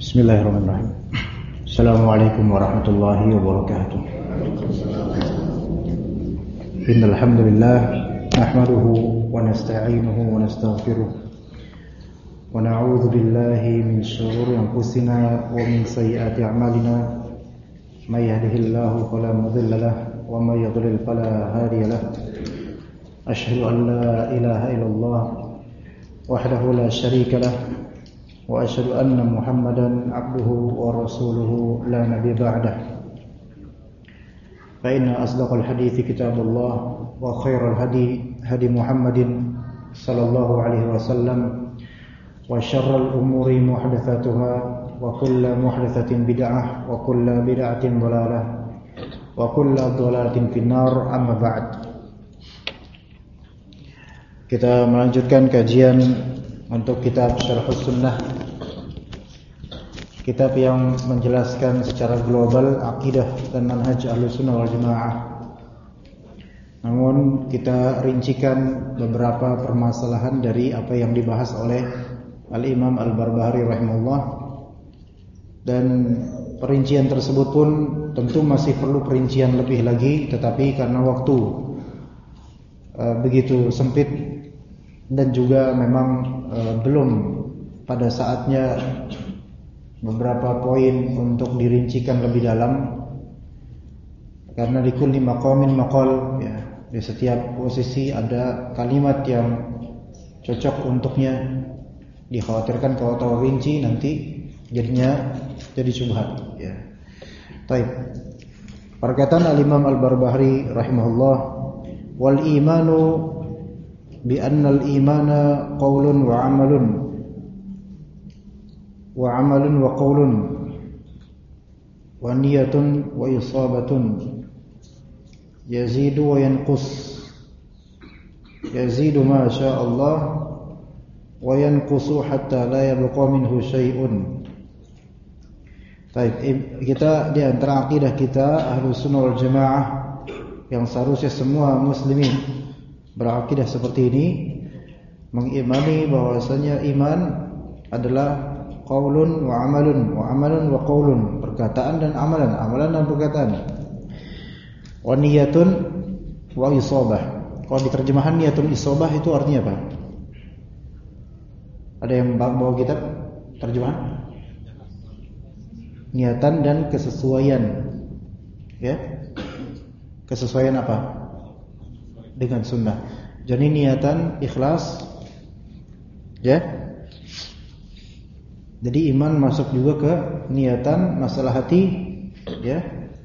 Bismillahirrahmanirrahim. Assalamualaikum warahmatullahi wabarakatuh. Innal hamdalillah nahmaduhu wa nasta'inuhu wa nastaghfiruh wa na'udzu billahi min shururi anfusina wa min sayyiati a'malina. May yahdihillahu fala mudilla lahu wa may yudlil fala hadiya lahu. Asyhadu an la ilaha illallah wahdahu la syarika lahu wa asyhadu anna Muhammadan abduhu wa rasuluhu la nabiyya ba'dah. Fa inna asdaqal hadithi kitabullah wa khairal hadi hadi Muhammadin sallallahu alaihi wasallam wa syarral umuri muhdatsatuha wa kullu muhdatsatin bid'ah wa kullu bid'atin dhalalah wa kullu dhalalatin finnar. Amma ba'd. Kita melanjutkan kajian untuk kitab Syarhus Sunnah, kitab yang menjelaskan secara global akidah dan manhaj Ahlussunnah wal Jamaah. Namun kita rincikan beberapa permasalahan dari apa yang dibahas oleh Al-Imam Al-Barbahari rahimahullah, dan perincian tersebut pun tentu masih perlu perincian lebih lagi, tetapi karena waktu begitu sempit dan juga memang belum pada saatnya beberapa poin untuk dirincikan lebih dalam, karena di kulli maqamin maqal, ya, di setiap posisi ada kalimat yang cocok untuknya. Dikhawatirkan kalau terlalu rinci nanti jadinya jadi syubhat, ya. Baik. Perkataan Al-Imam Al-Barbahari rahimahullah, wal imanu bi anna al-imana qaulun wa amalun wa qaulun wa niyatun wa isabatun yazidu wa yanqus, yazidu ma syaa Allah wa yanqusu hatta la yabqa minhu syai'un. Baik, kita di antara akidah kita Ahlussunnah wal Jamaah yang seharusnya semua muslimin berakidah seperti ini, mengimani bahwasanya iman adalah qaulun wa amalun wa qaulun, perkataan dan amalan, amalan dan perkataan. Wa niyatun wa isabah. Kalau diterjemahkan niyatun isabah itu artinya apa? Ada yang bawa kitab terjemahan? Niatan dan kesesuaian. Ya. Kesesuaian apa? Dengan sunnah. Jadi niatan ikhlas, ya. Jadi iman masuk juga ke niatan, masalah hati, ya.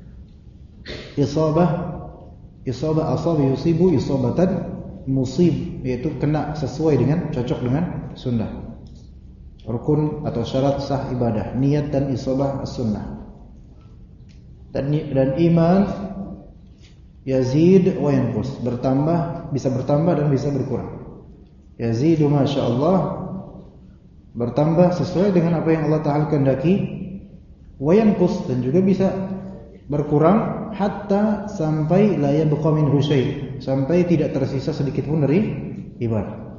Isabah asab yusibu isabatan musib, yaitu kena sesuai dengan, cocok dengan sunnah. Rukun atau syarat sah ibadah, niat dan isabah as-sunnah. Dan iman yazid wa yanqus, bertambah, bisa bertambah dan bisa berkurang. Yazidu masyaallah, bertambah sesuai dengan apa yang Allah Ta'ala kehendaki. Wa yanqus, dan juga bisa berkurang, hatta sampai la yabqa minhu syai', sampai tidak tersisa sedikit pun dari ibadah.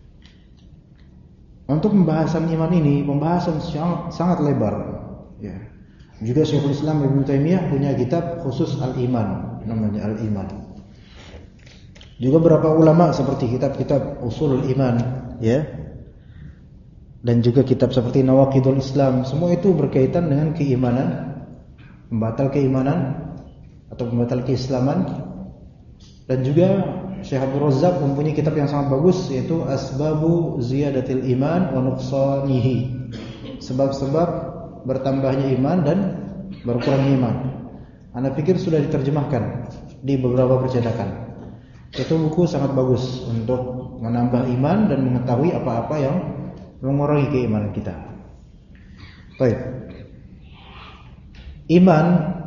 Untuk pembahasan iman ini pembahasan sangat lebar, ya. Juga Syekhul Islam Ibnu Taimiyah punya kitab khusus al-iman, namanya al-iman. Juga beberapa ulama seperti kitab-kitab usulul iman, ya. Dan juga kitab seperti Nawaqidul Islam, semua itu berkaitan dengan keimanan, pembatal keimanan atau pembatal keislaman. Dan juga Syekh Abdul Razzaq mempunyai kitab yang sangat bagus, yaitu Asbabu Ziyadatil Iman wa Nuqsanihi, sebab-sebab bertambahnya iman dan berkurangnya iman. Anda pikir sudah diterjemahkan di beberapa percetakan. Itu buku sangat bagus untuk menambah iman dan mengetahui apa-apa yang mengurangi keimanan kita. Baik. Iman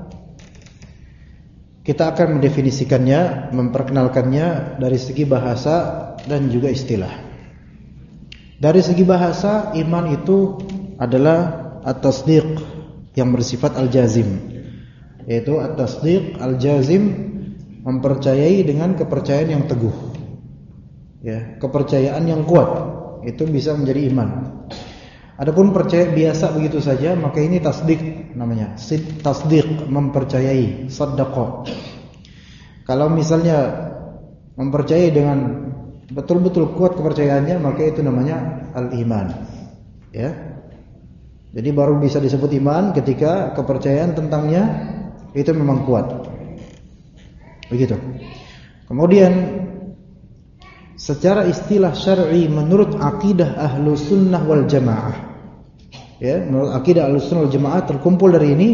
kita akan mendefinisikannya, memperkenalkannya dari segi bahasa dan juga istilah. Dari segi bahasa, iman itu adalah at-tasdiq yang bersifat al-jazim, yaitu at-tasdiq al-jazim, mempercayai dengan kepercayaan yang teguh, ya, kepercayaan yang kuat, itu bisa menjadi iman. Adapun percaya biasa begitu saja, maka ini tasdik namanya. Tasdik, mempercayai, saddaqa. Kalau misalnya mempercayai dengan betul-betul kuat kepercayaannya, maka itu namanya al-iman. Ya. Jadi baru bisa disebut iman ketika kepercayaan tentangnya itu memang kuat. Begitu. Kemudian secara istilah syar'i menurut akidah ahlu sunnah wal jamaah, ya, menurut akidah ahlu sunnah wal jamaah terkumpul dari ini.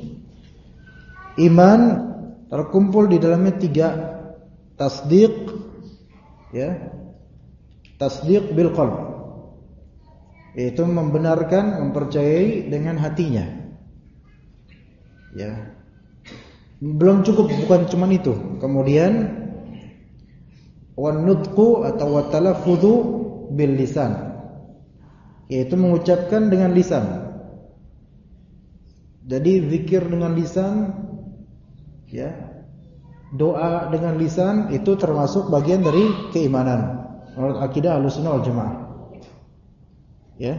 Iman terkumpul di dalamnya 3. Tasdiq, ya, tasdiq bil qalb, yaitu membenarkan, mempercayai dengan hatinya. Ya. Belum cukup, bukan cuma itu. Kemudian wan nutqu atau wa talaffudhu bil lisan, yaitu mengucapkan dengan lisan. Jadi zikir dengan lisan, ya, doa dengan lisan itu termasuk bagian dari keimanan menurut akidah Ahlussunnah wal Jamaah. Ya.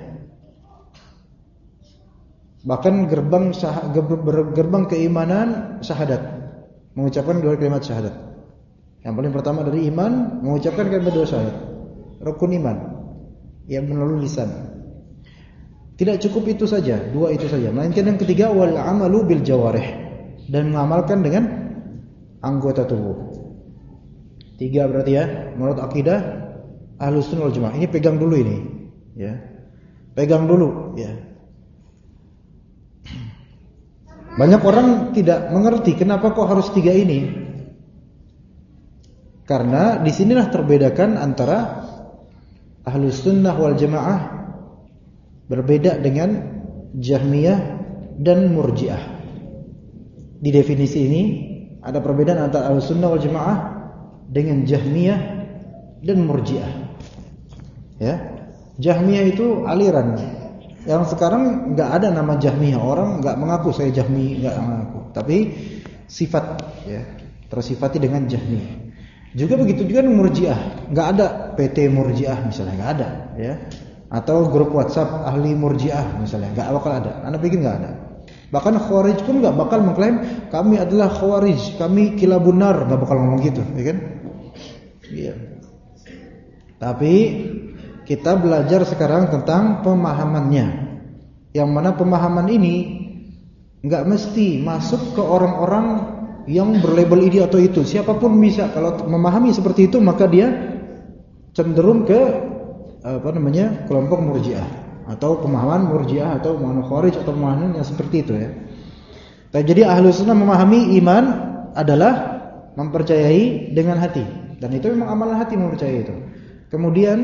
Bahkan gerbang keimanan syahadat, mengucapkan 2 kalimat syahadat. Yang paling pertama dari iman, mengucapkan kalimat 2 syahadat. Rukun iman yang melalui lisan. Tidak cukup itu saja, 2 itu saja. Melainkan yang ketiga, wal amalu bil jawarih, dan mengamalkan dengan anggota tubuh. 3 berarti ya, menurut akidah Ahlussunnah wal Jamaah. Ini pegang dulu ini, ya. Pegang dulu, ya. Banyak orang tidak mengerti kenapa kok harus 3 ini. Karena disinilah terbedakan antara Ahlus Sunnah wal Jamaah berbeda dengan Jahmiyah dan Murji'ah. Di definisi ini ada perbedaan antara Ahlus Sunnah wal Jamaah dengan Jahmiyah dan Murji'ah. Ya, Jahmiyah itu aliran. Yang sekarang nggak ada nama Jahmiyah, orang nggak mengaku saya Jahmi, nggak mengaku. Tapi sifat, ya, tersifati dengan Jahmiyah. Juga begitu juga dengan Murji'ah, nggak ada PT Murji'ah misalnya, nggak ada, ya. Atau grup WhatsApp ahli Murji'ah misalnya, nggak bakal ada. Anda pikir nggak ada? Bahkan Khawarij pun nggak bakal mengklaim kami adalah Khawarij, kami kilabun nar, nggak bakal ngomong gitu, ya kan? Iya. Tapi kita belajar sekarang tentang pemahamannya, yang mana pemahaman ini nggak mesti masuk ke orang-orang yang berlabel ini atau itu. Siapapun bisa, kalau memahami seperti itu maka dia cenderung ke kelompok Murji'ah atau pemahaman Murji'ah atau pemahaman Khawarij atau pemahaman yang seperti itu, ya. Jadi Ahlus Sunnah memahami iman adalah mempercayai dengan hati, dan itu memang amalan hati mempercayai itu. Kemudian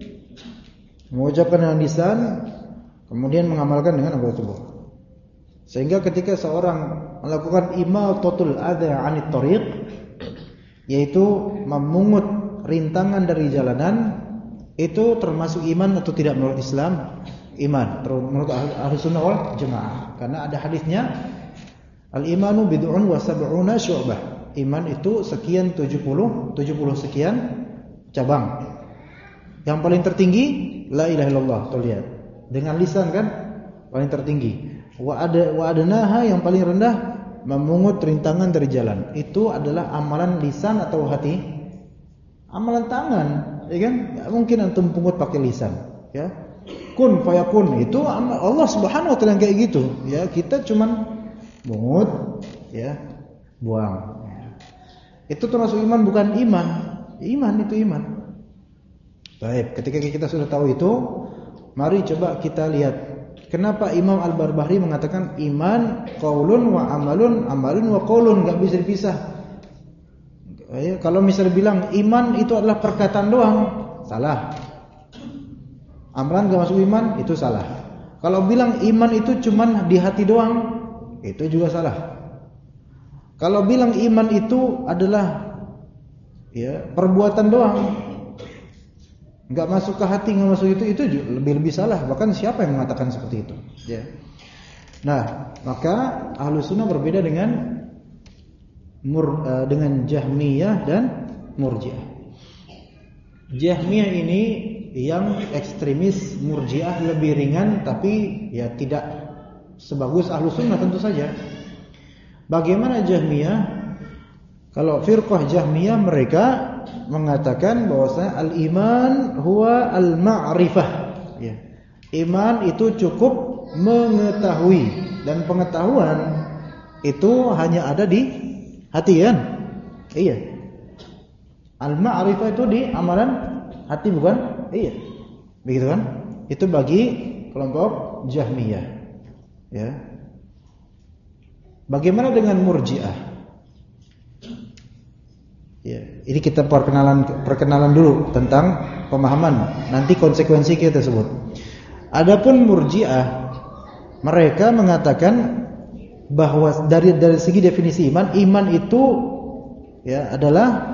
mengucapkan dengan lisan, kemudian mengamalkan dengan anggota tubuh. Sehingga ketika seorang melakukan imatatul adza 'anit thariq, yaitu memungut rintangan dari jalanan, itu termasuk iman atau tidak menurut Islam? Iman menurut Ahlussunnah wal Jamaah. Karena ada hadisnya, al-imanu bid'un wa sab'una syu'bah. Iman itu sekian 70 sekian cabang. Yang paling tertinggi la ilaha illallah, tuh lihat. Dengan lisan kan paling tertinggi. Wa adnaha, yang paling rendah memungut rintangan dari jalan. Itu adalah amalan lisan atau hati? Amalan tangan, ya kan? Enggak mungkin antum pungut pakai lisan, ya. Kun fayakun, itu Allah Subhanahu wa taala yang kayak gitu, ya. Kita cuman pungut, ya, buang. Itu termasuk iman bukan iman. Iman itu iman. Baik, ketika kita sudah tahu itu, mari coba kita lihat kenapa Imam Al-Barbahari mengatakan iman qaulun wa amalun, amalun wa qaulun, enggak bisa dipisah. Ya, kalau misalnya bilang iman itu adalah perkataan doang, salah. Amalan enggak masuk iman, itu salah. Kalau bilang iman itu cuman di hati doang, itu juga salah. Kalau bilang iman itu adalah, ya, perbuatan doang, enggak masuk ke hati, enggak masuk itu lebih salah. Bahkan siapa yang mengatakan seperti itu, ya. Nah, maka Ahlussunnah berbeda dengan Jahmiyah dan Murji'ah. Jahmiyah ini yang ekstremis Murji'ah lebih ringan, tapi ya tidak sebagus Ahlus Sunnah tentu saja. Bagaimana Jahmiyah? Kalau firqah Jahmiyah mereka mengatakan bahwasanya al-iman huwa al-ma'rifah. Ya. Iman itu cukup mengetahui, dan pengetahuan itu hanya ada di hati kan? Iya. Al-ma'rifah itu di amalan hati bukan? Iya. Begitu kan? Itu bagi kelompok Jahmiyah. Ya. Bagaimana dengan Murji'ah? Ya, ini kita perkenalan dulu tentang pemahaman. Nanti konsekuensi kita sebut. Adapun Murji'ah, mereka mengatakan bahwa dari segi definisi iman itu ya adalah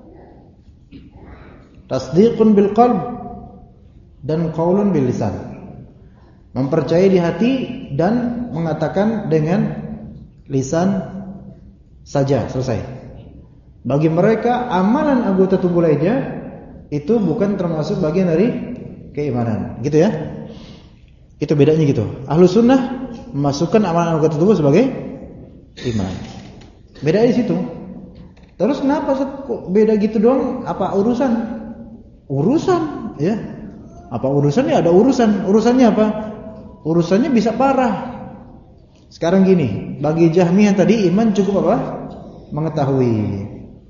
tasdiqun bil qalb dan qaulun bil lisan. Mempercayai di hati dan mengatakan dengan lisan saja, selesai. Bagi mereka amalan anggota tubuh lainnya itu bukan termasuk bagian dari keimanan, gitu ya. Itu bedanya gitu. Ahlus Sunnah memasukkan amalan anggota tubuh sebagai iman. Beda di situ. Terus kenapa kok beda gitu doang? Apa urusan? Urusan, ya. Apa urusannya? Ada urusan. Urusannya apa? Urusannya bisa parah. Sekarang gini, bagi Jahmiyah tadi iman cukup apa? Mengetahui.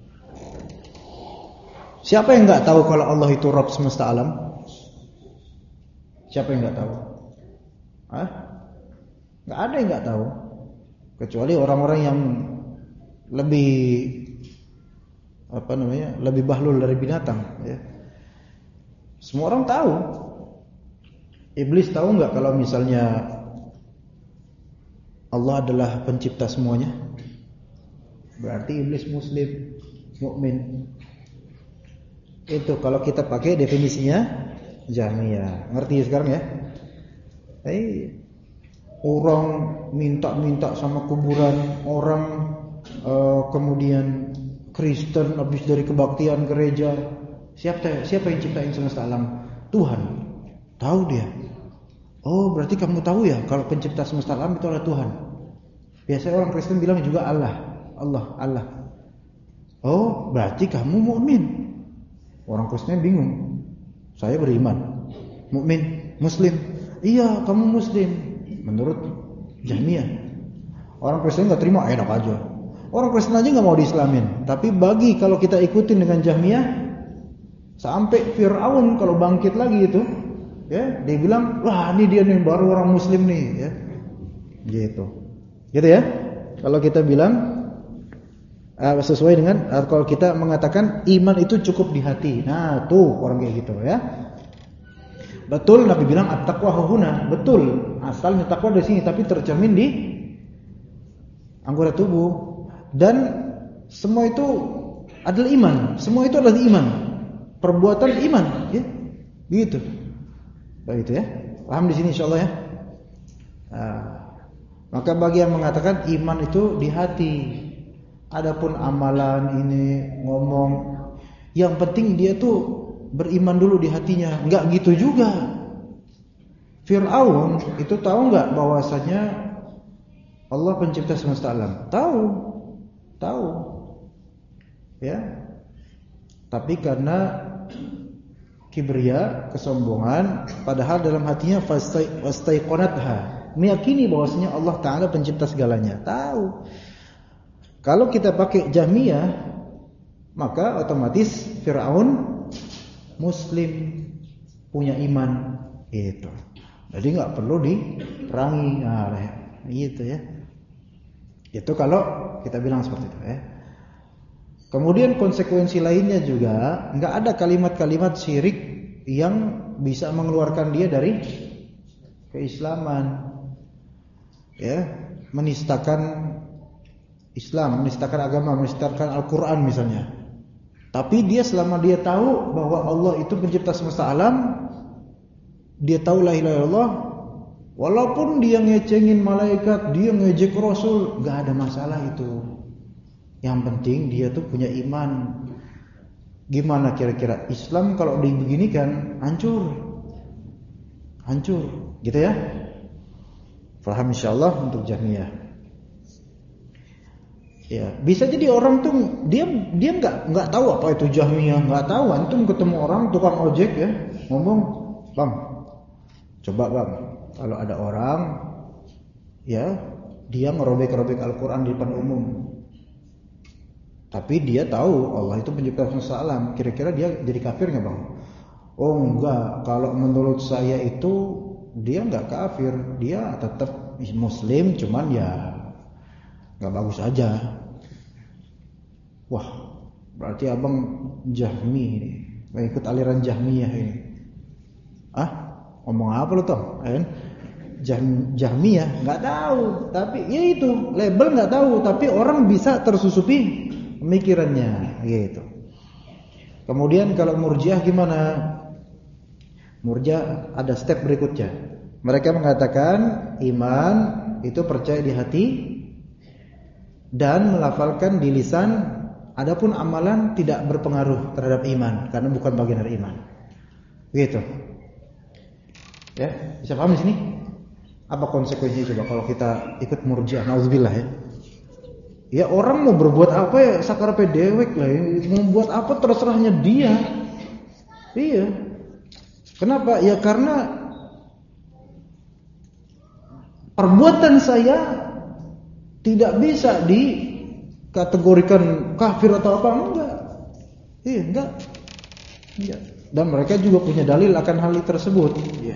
Siapa yang enggak tahu kalau Allah itu Rabb semesta alam? Siapa yang enggak tahu? Hah? Enggak ada yang enggak tahu. Kecuali orang-orang yang lebih lebih bahlul dari binatang, ya. Semua orang tahu. Iblis tahu enggak kalau misalnya Allah adalah pencipta semuanya? Berarti iblis muslim, mukmin. Itu kalau kita pakai definisinya Jahmiyah. Ngerti sekarang ya? Orang minta-minta sama kuburan, orang kemudian Kristen habis dari kebaktian gereja. Siapa yang ciptain semesta alam? Tuhan. Tahu dia. Oh, berarti kamu tahu ya kalau pencipta semesta alam itu adalah Tuhan. Biasanya orang Kristen bilang juga Allah. Oh, berarti kamu mukmin. Orang Kristen bingung. Saya beriman, mukmin, muslim. Iya, kamu muslim. Menurut Jahmiyah. Orang Kristen enggak terima, enak aja. Orang Kristen aja enggak mau diislamin. Tapi bagi kalau kita ikutin dengan Jahmiyah, sampai Fir'aun kalau bangkit lagi itu, ya, dia bilang, "Wah, ini dia nih baru orang muslim nih," ya. Gitu. Gitu ya. Kalau kita bilang sesuai dengan kalau kita mengatakan iman itu cukup di hati. Nah, tuh orang kayak gitu ya. Betul Nabi bilang at-taqwa huna. Betul. Asalnya takwa dari sini tapi tercermin di anggota tubuh. Dan semua itu adalah iman. Semua itu adalah iman. Perbuatan iman, ya. Begitu. Begitu ya. Paham di sini insyaallah ya. Maka bagi yang mengatakan iman itu di hati. Adapun amalan ini ngomong, yang penting dia tuh beriman dulu di hatinya. Enggak gitu juga. Fir'aun itu tahu enggak bahwasanya Allah pencipta semesta alam? Tahu. Ya. Tapi karena kibria, kesombongan, padahal dalam hatinya fastaiqonatha, meyakini bahwasanya Allah Ta'ala pencipta segalanya. Tahu. Kalau kita pakai Jahmiyah, maka otomatis Fir'aun muslim, punya iman, itu. Jadi nggak perlu diperangi, gitu ya. Itu kalau kita bilang seperti itu ya. Kemudian konsekuensi lainnya juga, nggak ada kalimat-kalimat syirik yang bisa mengeluarkan dia dari keislaman, ya, menistakan Islam, menistakan agama, menistakan Al-Quran misalnya. Tapi dia selama dia tahu bahwa Allah itu pencipta semesta alam, dia tahu la ilaha illallah, walaupun dia ngecengin malaikat, dia ngejek Rasul, gak ada masalah itu. Yang penting dia tuh punya iman. Gimana kira-kira Islam kalau dibeginikan hancur, gitu ya? Paham insyaallah untuk Jahmiyah. Ya, bisa jadi orang tuh dia nggak tahu apa itu Jahmiyah, nggak tahu. Antum ketemu orang tukang ojek ya, ngomong, "Bang, coba Bang, kalau ada orang ya dia ngerobek-robek Al-Qur'an di depan umum. Tapi dia tahu Allah itu pencipta semesta alam. Kira-kira dia jadi kafir nggak Bang?" "Oh enggak, kalau menurut saya itu dia nggak kafir, dia tetap Muslim, cuman ya nggak bagus aja." Wah, berarti abang Jahmi ini, ikut aliran Jahmiyah ini. Ngomong apa lo toh? Jahmiyah nggak tahu, tapi ya itu label nggak tahu, tapi orang bisa tersusupi pemikirannya gitu. Kemudian kalau Murji'ah gimana? Murji'ah ada step berikutnya. Mereka mengatakan iman itu percaya di hati dan melafalkan di lisan. Adapun amalan tidak berpengaruh terhadap iman karena bukan bagian dari iman. Gitu. Ya, bisa paham di sini? Apa konsekuensinya coba kalau kita ikut Murji'ah? Nauzubillah ya. Ya orang mau berbuat apa ya sakarepe dewek lah, mau buat apa terserahnya dia. Iya. Kenapa? Ya karena perbuatan saya tidak bisa dikategorikan kafir atau apa, enggak. Iya, enggak. Dan mereka juga punya dalil akan hal tersebut. Iya.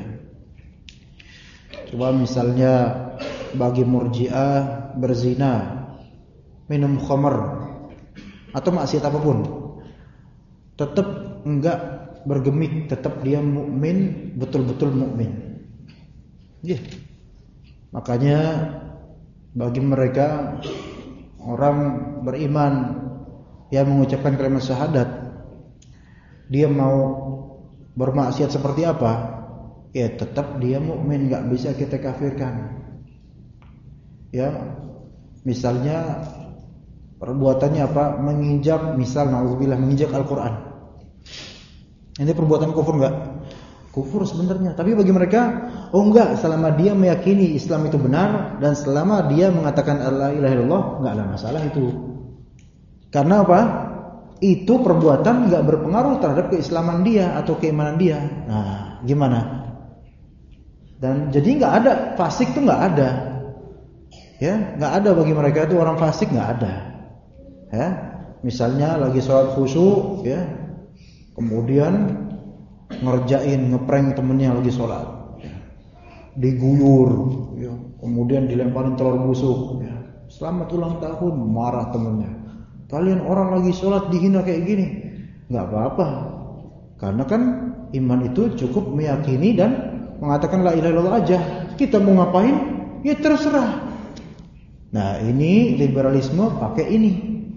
Coba misalnya bagi Murji'ah berzina, minum khamr atau maksiat apapun, tetap enggak bergemik, tetap dia mukmin, betul-betul mukmin. Iya. Makanya bagi mereka orang beriman yang mengucapkan kalimat syahadat, dia mau bermaksiat seperti apa, ya tetap dia mukmin, nggak bisa kita kafirkan. Ya, misalnya perbuatannya apa? Menginjak, misal nauzubillah menginjak Al-Quran. Ini perbuatan kufur nggak? Kufur sebenarnya, tapi bagi mereka, oh enggak, selama dia meyakini Islam itu benar dan selama dia mengatakan la ilaha illallah, enggak ada masalah itu. Karena apa? Itu perbuatan enggak berpengaruh terhadap keislaman dia atau keimanan dia. Nah, gimana? Dan jadi enggak ada fasik itu enggak ada. Ya, enggak ada bagi mereka itu orang fasik enggak ada. Ya, misalnya lagi sholat khusyuk ya, kemudian ngerjain ngeprank temennya lagi sholat, diguyur, ya. Kemudian dilemparin telur busuk, ya. Selamat ulang tahun, marah temennya. Kalian orang lagi sholat dihina kayak gini, nggak apa-apa, karena kan iman itu cukup meyakini dan mengatakan la ilaha illallah aja. Kita mau ngapain, ya terserah. Nah ini liberalisme pakai ini,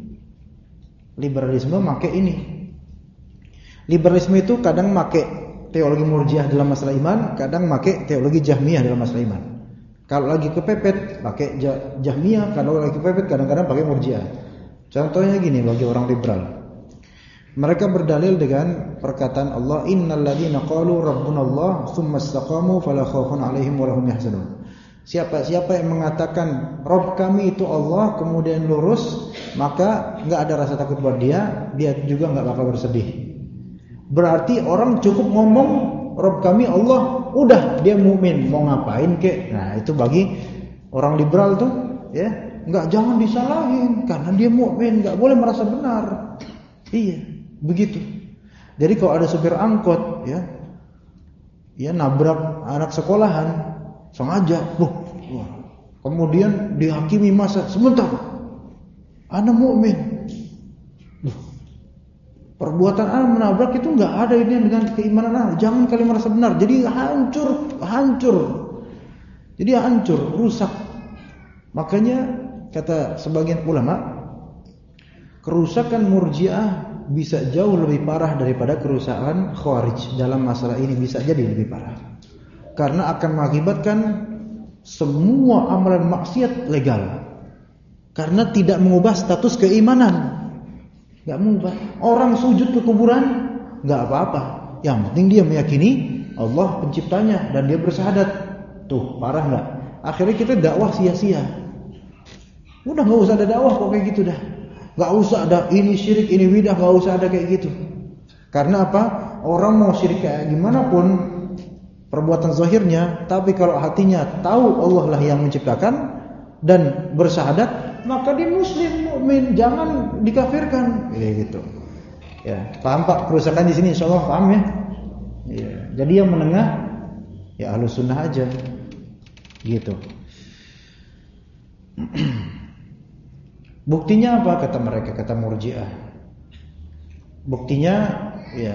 Liberalisme itu kadang make teologi Murji'ah dalam masalah iman, kadang make teologi Jahmiyah dalam masalah iman. Kalau lagi kepepet pakai Jahmiyah, kalau lagi kepepet kadang-kadang pakai Murji'ah. Contohnya gini bagi orang liberal. Mereka berdalil dengan perkataan Allah, innal ladzina qalu rabbunallah tsumma istaqamu fala khaufun 'alaihim wa lahum yahzanun. Siapa yang mengatakan Rabb kami itu Allah kemudian lurus, maka enggak ada rasa takut buat dia juga enggak bakal bersedih. Berarti orang cukup ngomong Rabb kami Allah, udah dia mukmin, mau ngapain kek. Nah, itu bagi orang liberal tuh, ya, enggak, jangan disalahin karena dia mukmin, enggak boleh merasa benar. Iya, begitu. Jadi kalau ada supir angkot, ya nabrak anak sekolahan sengaja, kemudian dihakimi masa, sebentar, ana mukmin. Perbuatan anak menabrak itu enggak ada ini dengan keimanan anak. Jangan kalian merasa benar. Jadi hancur. Jadi hancur, rusak. Makanya kata sebagian ulama, kerusakan Murji'ah bisa jauh lebih parah daripada kerusakan Khawarij dalam masalah ini, bisa jadi lebih parah. Karena akan mengakibatkan semua amalan maksiat legal. Karena tidak mengubah status keimanan. Enggak mubah. Orang sujud ke kuburan enggak apa-apa. Yang penting dia meyakini Allah penciptanya dan dia bersyahadat. Tuh, parah enggak? Akhirnya kita dakwah sia-sia. Udah enggak usah ada dakwah kok kayak gitu dah. Enggak usah ada ini syirik, ini bidah, enggak usah ada kayak gitu. Karena apa? Orang mau syirik kayak gimana pun perbuatan zahirnya, tapi kalau hatinya tahu Allah lah yang menciptakan dan bersyahadat, maka dia muslim, mukmin, jangan dikafirkan. Gitu. Ya, paham Pak kerusakan di sini insyaallah paham ya? Ya, jadi yang menengah ya Ahlus Sunnah aja. Gitu. Buktinya apa kata mereka, kata Murji'ah? Buktinya ya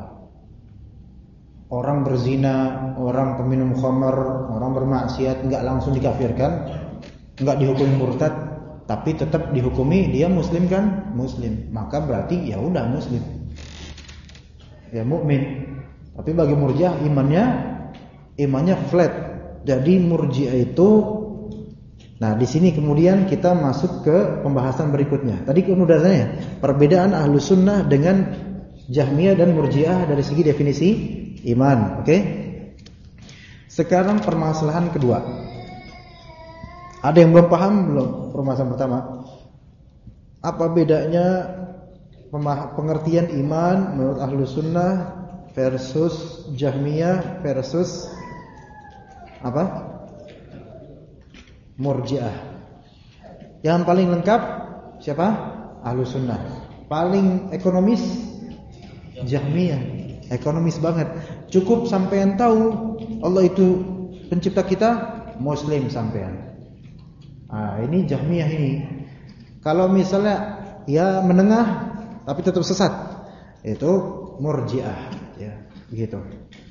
orang berzina, orang peminum khamar, orang bermaksiat enggak langsung dikafirkan, enggak dihukumi murtad, tapi tetap dihukumi dia muslim kan? Muslim. Maka berarti ya udah muslim. Ya mukmin. Tapi bagi Murji'ah imannya flat. Jadi Murji'ah itu, nah di sini kemudian kita masuk ke pembahasan berikutnya. Tadi kan udah tanya perbedaan Ahlus Sunnah dengan Jahmiyah dan Murji'ah dari segi definisi iman, oke? Sekarang permasalahan kedua. Ada yang belum paham belum permasalahan pertama? Apa bedanya pengertian iman menurut Ahlus Sunnah versus Jahmiyah versus apa? Murji'ah. Yang paling lengkap siapa? Ahlus Sunnah. Paling ekonomis Jahmiyah. Ekonomis banget. Cukup sampean tahu Allah itu pencipta kita, muslim sampean. Ah, ini Jahmiyah ini. Kalau misalnya ya menengah tapi tetap sesat, itu Murji'ah ya, begitu.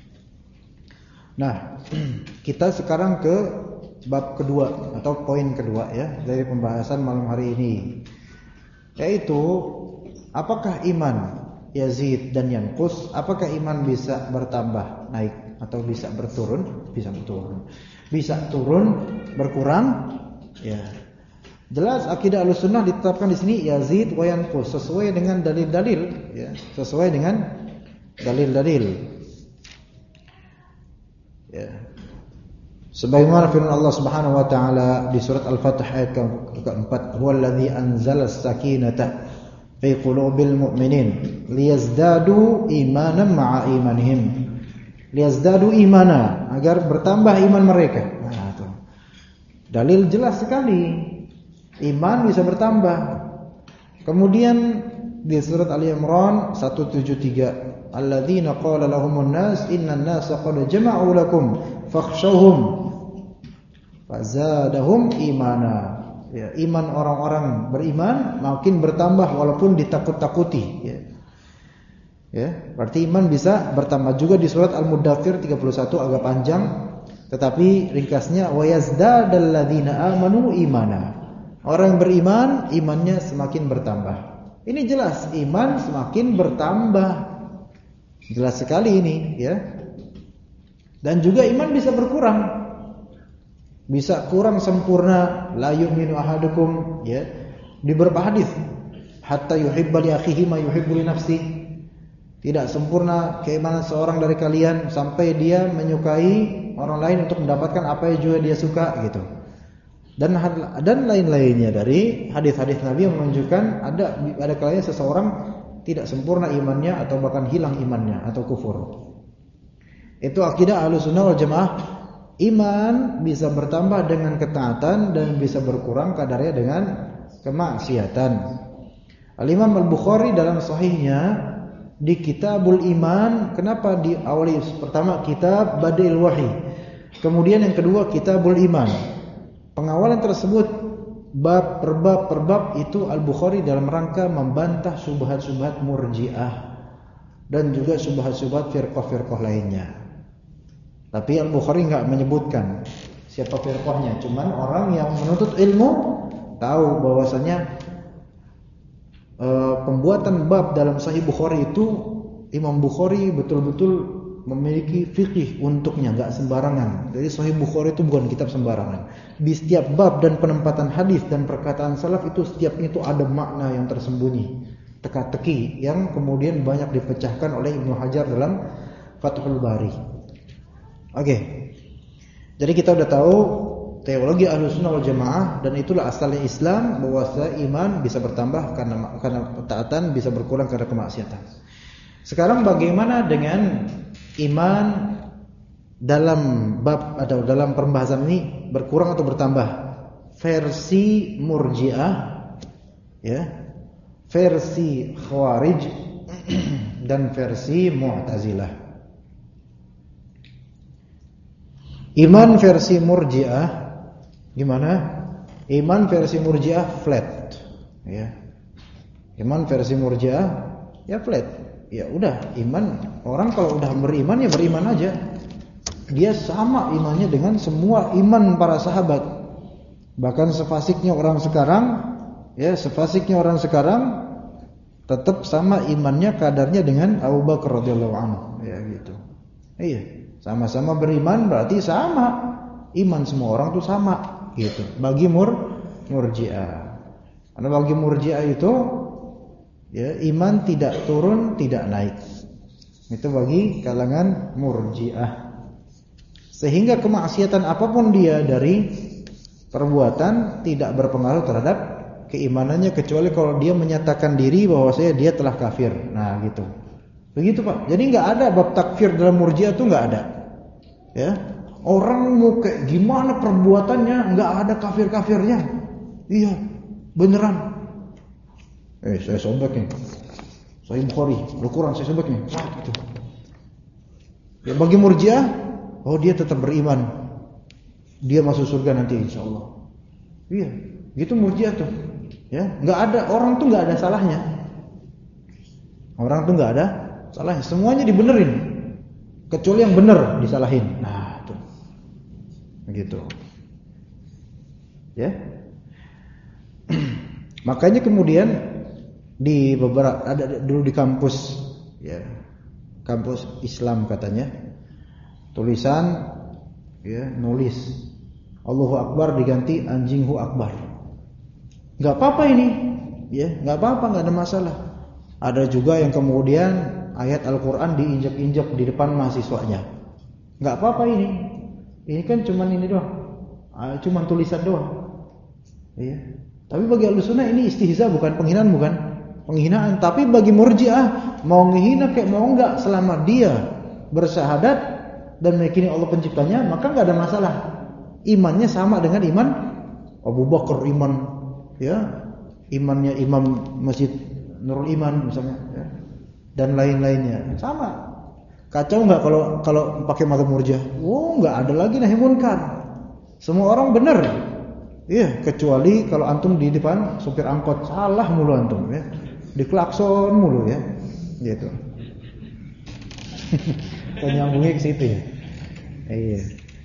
Nah, kita sekarang ke bab kedua atau poin kedua ya dari pembahasan malam hari ini, yaitu apakah iman yazid dan yanqus? Apakah iman bisa bertambah, naik atau bisa berturun? Bisa berturun. Bisa turun, berkurang. Ya. Jelas akidah Ahlussunnah ditetapkan di sini yazid wa yanqus sesuai dengan dalil-dalil ya, sesuai dengan dalil-dalil. Ya. Sebagaimana firman Allah Subhanahu wa taala di surat Al-Fatih ayat keempat, "Huwallazi anzala as-sakinata fi qulubil mu'minin liyazdadu imanan ma'a imanihim." Liyazdadu imana, agar bertambah iman mereka. Nah, itu. Dalil jelas sekali. Iman bisa bertambah. Kemudian di surat Ali Imran 173, "Alladzina qala lahumun nas innan nasa qad jama'u lakum fakhshawhum fazadahum imana." Ya, iman orang-orang beriman makin bertambah walaupun ditakut-takuti ya. Ya, berarti iman bisa bertambah juga di surat Al-Muddathir 31 agak panjang, tetapi ringkasnya wa yazdadalladzina amanu imana. Orang beriman imannya semakin bertambah. Ini jelas iman semakin bertambah. Jelas sekali ini ya. Dan juga iman bisa berkurang. Bisa kurang sempurna, la yu'minu ahadukum ya. Di beberapa hadis, hatta yuhibba li akhihi ma yuhibbu li nafsihi. Tidak sempurna keimanan seorang dari kalian sampai dia menyukai orang lain untuk mendapatkan apa yang juga dia suka gitu. Dan lain-lainnya dari hadis-hadis Nabi yang menunjukkan ada kalanya seseorang tidak sempurna imannya atau bahkan hilang imannya atau kufur. Itu akidah Ahlussunnah wal Jamaah. Iman bisa bertambah dengan ketaatan dan bisa berkurang kadarnya dengan kemaksiatan. Al-Imam Al-Bukhari dalam sahihnya di Kitabul Iman, kenapa diawali pertama kitab Badil Wahyi, kemudian yang kedua Kitabul Iman. Pengawalan tersebut bab per bab itu Al-Bukhari dalam rangka membantah syubhat-syubhat Murji'ah dan juga syubhat-syubhat firqah-firqah lainnya. Tapi Al-Bukhari enggak menyebutkan siapa firqahnya, cuman orang yang menuntut ilmu tahu bahwasanya pembuatan bab dalam Sahih Bukhari itu Imam Bukhari betul-betul memiliki fikih untuknya, enggak sembarangan. Jadi Sahih Bukhari itu bukan kitab sembarangan. Di setiap bab dan penempatan hadis dan perkataan salaf itu setiapnya itu ada makna yang tersembunyi. teka-teki yang kemudian banyak dipecahkan oleh Ibnu Hajar dalam Fathul Bari. Oke. Jadi kita udah tahu teologi Ahlussunnah wal Jamaah, dan itulah asalnya Islam, bahwa iman bisa bertambah karena ketaatan, bisa berkurang karena kemaksiatan. Sekarang bagaimana dengan iman dalam bab atau dalam pembahasan ini, berkurang atau bertambah? Versi Murji'ah, ya, versi Khawarij dan versi Mu'tazilah. Iman versi Murji'ah gimana? Iman versi Murji'ah flat, ya. Iman versi Murji'ah ya flat. Ya udah, iman, orang kalau udah beriman ya beriman aja. Dia sama imannya dengan semua iman para sahabat. Bahkan sefasiknya orang sekarang, ya, sefasiknya orang sekarang tetap sama imannya kadarnya dengan Abu Bakar radhiyallahu anhu, ya gitu. Iya, sama-sama beriman berarti sama. Iman semua orang tuh sama, gitu. Bagi Murji'ah. Karena bagi Murji'ah itu, ya, iman tidak turun, tidak naik. Itu bagi kalangan Murji'ah. Sehingga kemaksiatan apapun dia dari perbuatan tidak berpengaruh terhadap keimanannya, kecuali kalau dia menyatakan diri bahwasanya dia telah kafir. Nah, gitu. Begitu, Pak. Jadi enggak ada bab takfir dalam Murji'ah itu enggak ada. Ya. Orang mau kayak gimana perbuatannya, enggak ada kafir-kafirnya. Iya, beneran. Saya sobek nih. Sahih Bukhari, Al-Qur'an saya sobek nih. Gitu. Ya, bagi Murji'ah, oh dia tetap beriman. Dia masuk surga nanti insyaallah. Iya, gitu Murji'ah tuh. Ya, enggak ada, orang tuh enggak ada salahnya. Orang tuh enggak ada salahnya, semuanya dibenerin. Kecuali yang benar disalahin. Nah, tuh. Begitu. Ya. Makanya kemudian di beberapa ada dulu di kampus, ya. Kampus Islam katanya. Tulisan, ya, nulis Allahu Akbar diganti anjinghu akbar. Enggak apa-apa ini, ya, enggak apa-apa, enggak ada masalah. Ada juga yang kemudian ayat Al-Qur'an diinjak-injak di depan mahasiswanya. Enggak apa-apa ini. Ini kan cuman ini doang. Cuman tulisan doang. Iya. Tapi bagi Ahlussunnah ini istihza, bukan penghinaan, bukan penghinaan. Tapi bagi Murji'ah, mau ngehina kayak mau enggak, selama dia bersyahadat dan meyakini Allah penciptanya, maka enggak ada masalah. Imannya sama dengan iman Abu Bakar, iman, ya, imannya Imam Masjid Nurul Iman misalnya, ya, dan lain-lainnya sama. Kacau enggak kalau pakai mazhab Murji'ah? Oh, enggak ada lagi nahi munkar. Semua orang benar. Iya, kecuali kalau antum di depan supir angkot, salah mulu antum, ya. Diklakson mulu, ya. Gitu. Penyambungnya ke situ, ya. Iya.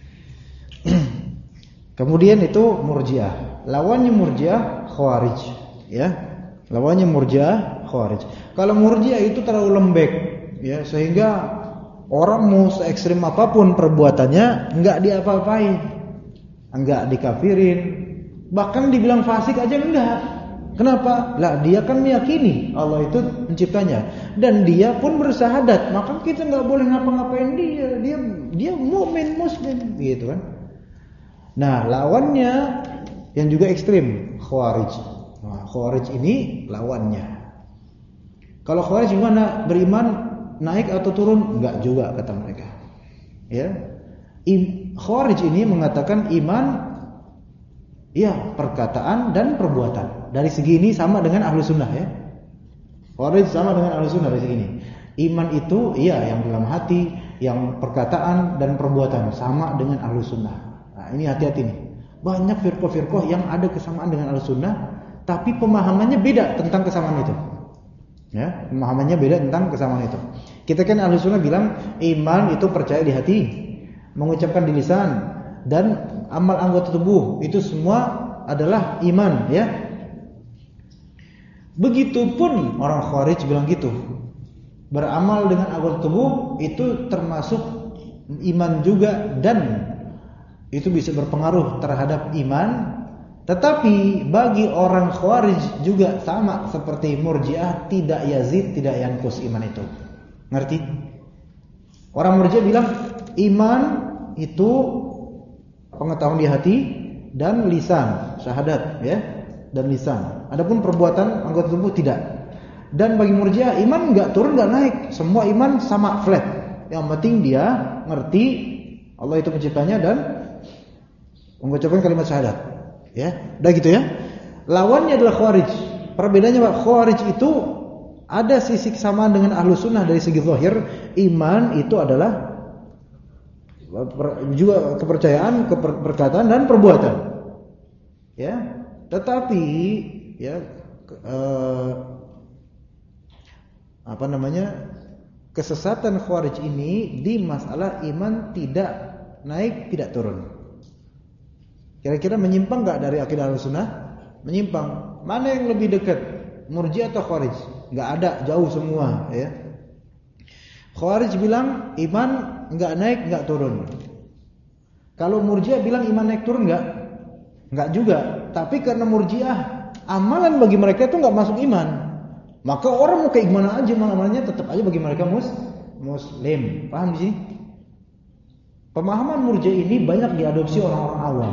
Kemudian itu Murji'ah. Lawannya Murji'ah Khawarij, ya. Lawannya Murji'ah Khawarij. Kalau Murji'ah itu terlalu lembek, ya, sehingga orang mau se-ekstrim apapun perbuatannya enggak diapa-apain. Enggak dikafirin. Bahkan dibilang fasik aja enggak. Kenapa? Lah dia kan meyakini Allah itu penciptanya dan dia pun bersyahadat, maka kita enggak boleh ngapa-ngapain dia. Dia mukmin muslim, gitu kan. Nah, lawannya yang juga ekstrim, Khawarij. Nah, Khawarij ini lawannya. Kalau Khawarij gimana? Beriman naik atau turun? Enggak juga kata mereka. Ya. Khawarij ini mengatakan iman, ya, perkataan dan perbuatan. Dari segi ini sama dengan Ahlussunnah, ya. Khawarij sama dengan Ahlussunnah dari segi ini. Iman itu, iya, yang dalam hati, yang perkataan dan perbuatan sama dengan Ahlussunnah. Nah, ini hati-hati nih. Banyak firqah-firqah yang ada kesamaan dengan Ahlussunnah, tapi pemahamannya beda tentang kesamaan itu. Ya, pemahamannya beda tentang kesamaan itu. Kita kan Ahlussunnah bilang iman itu percaya di hati, mengucapkan di lisan, dan amal anggota tubuh itu semua adalah iman, ya. Begitupun orang Khawarij bilang gitu. Beramal dengan anggota tubuh itu termasuk iman juga, dan itu bisa berpengaruh terhadap iman Tetapi bagi orang Khawarij juga sama seperti Murji'ah, tidak yazid, tidak yanqus iman itu. Ngerti? Orang Murji'ah bilang iman itu pengetahuan di hati dan lisan, syahadat ya, dan lisan. Adapun perbuatan anggota tubuh tidak. Dan bagi Murji'ah iman enggak turun enggak naik, semua iman sama flat. Yang penting dia ngerti Allah itu penciptanya dan mengucapkan kalimat syahadat. Ya, udah gitu ya. Lawannya adalah Khawarij. Perbedaannya Pak, Khawarij itu ada sisi kesamaan dengan Ahlus Sunnah dari segi zahir. Iman itu adalah juga kepercayaan, perkataan dan perbuatan. Ya, tetapi ya kesesatan Khawarij ini di masalah iman tidak naik, tidak turun. Kira-kira menyimpang enggak dari akidah Ahlussunnah? Menyimpang. Mana yang lebih dekat? Murji'ah atau Khawarij? Enggak ada, jauh semua ya. Khawarij bilang iman enggak naik, enggak turun. Kalau Murji'ah bilang iman naik turun enggak? Enggak juga. Tapi karena Murji'ah amalan bagi mereka itu enggak masuk iman. Maka orang mau kayak gimana aja amalannya tetap aja bagi mereka muslim. Paham sih? Pemahaman Murji'ah ini banyak diadopsi orang-orang awam.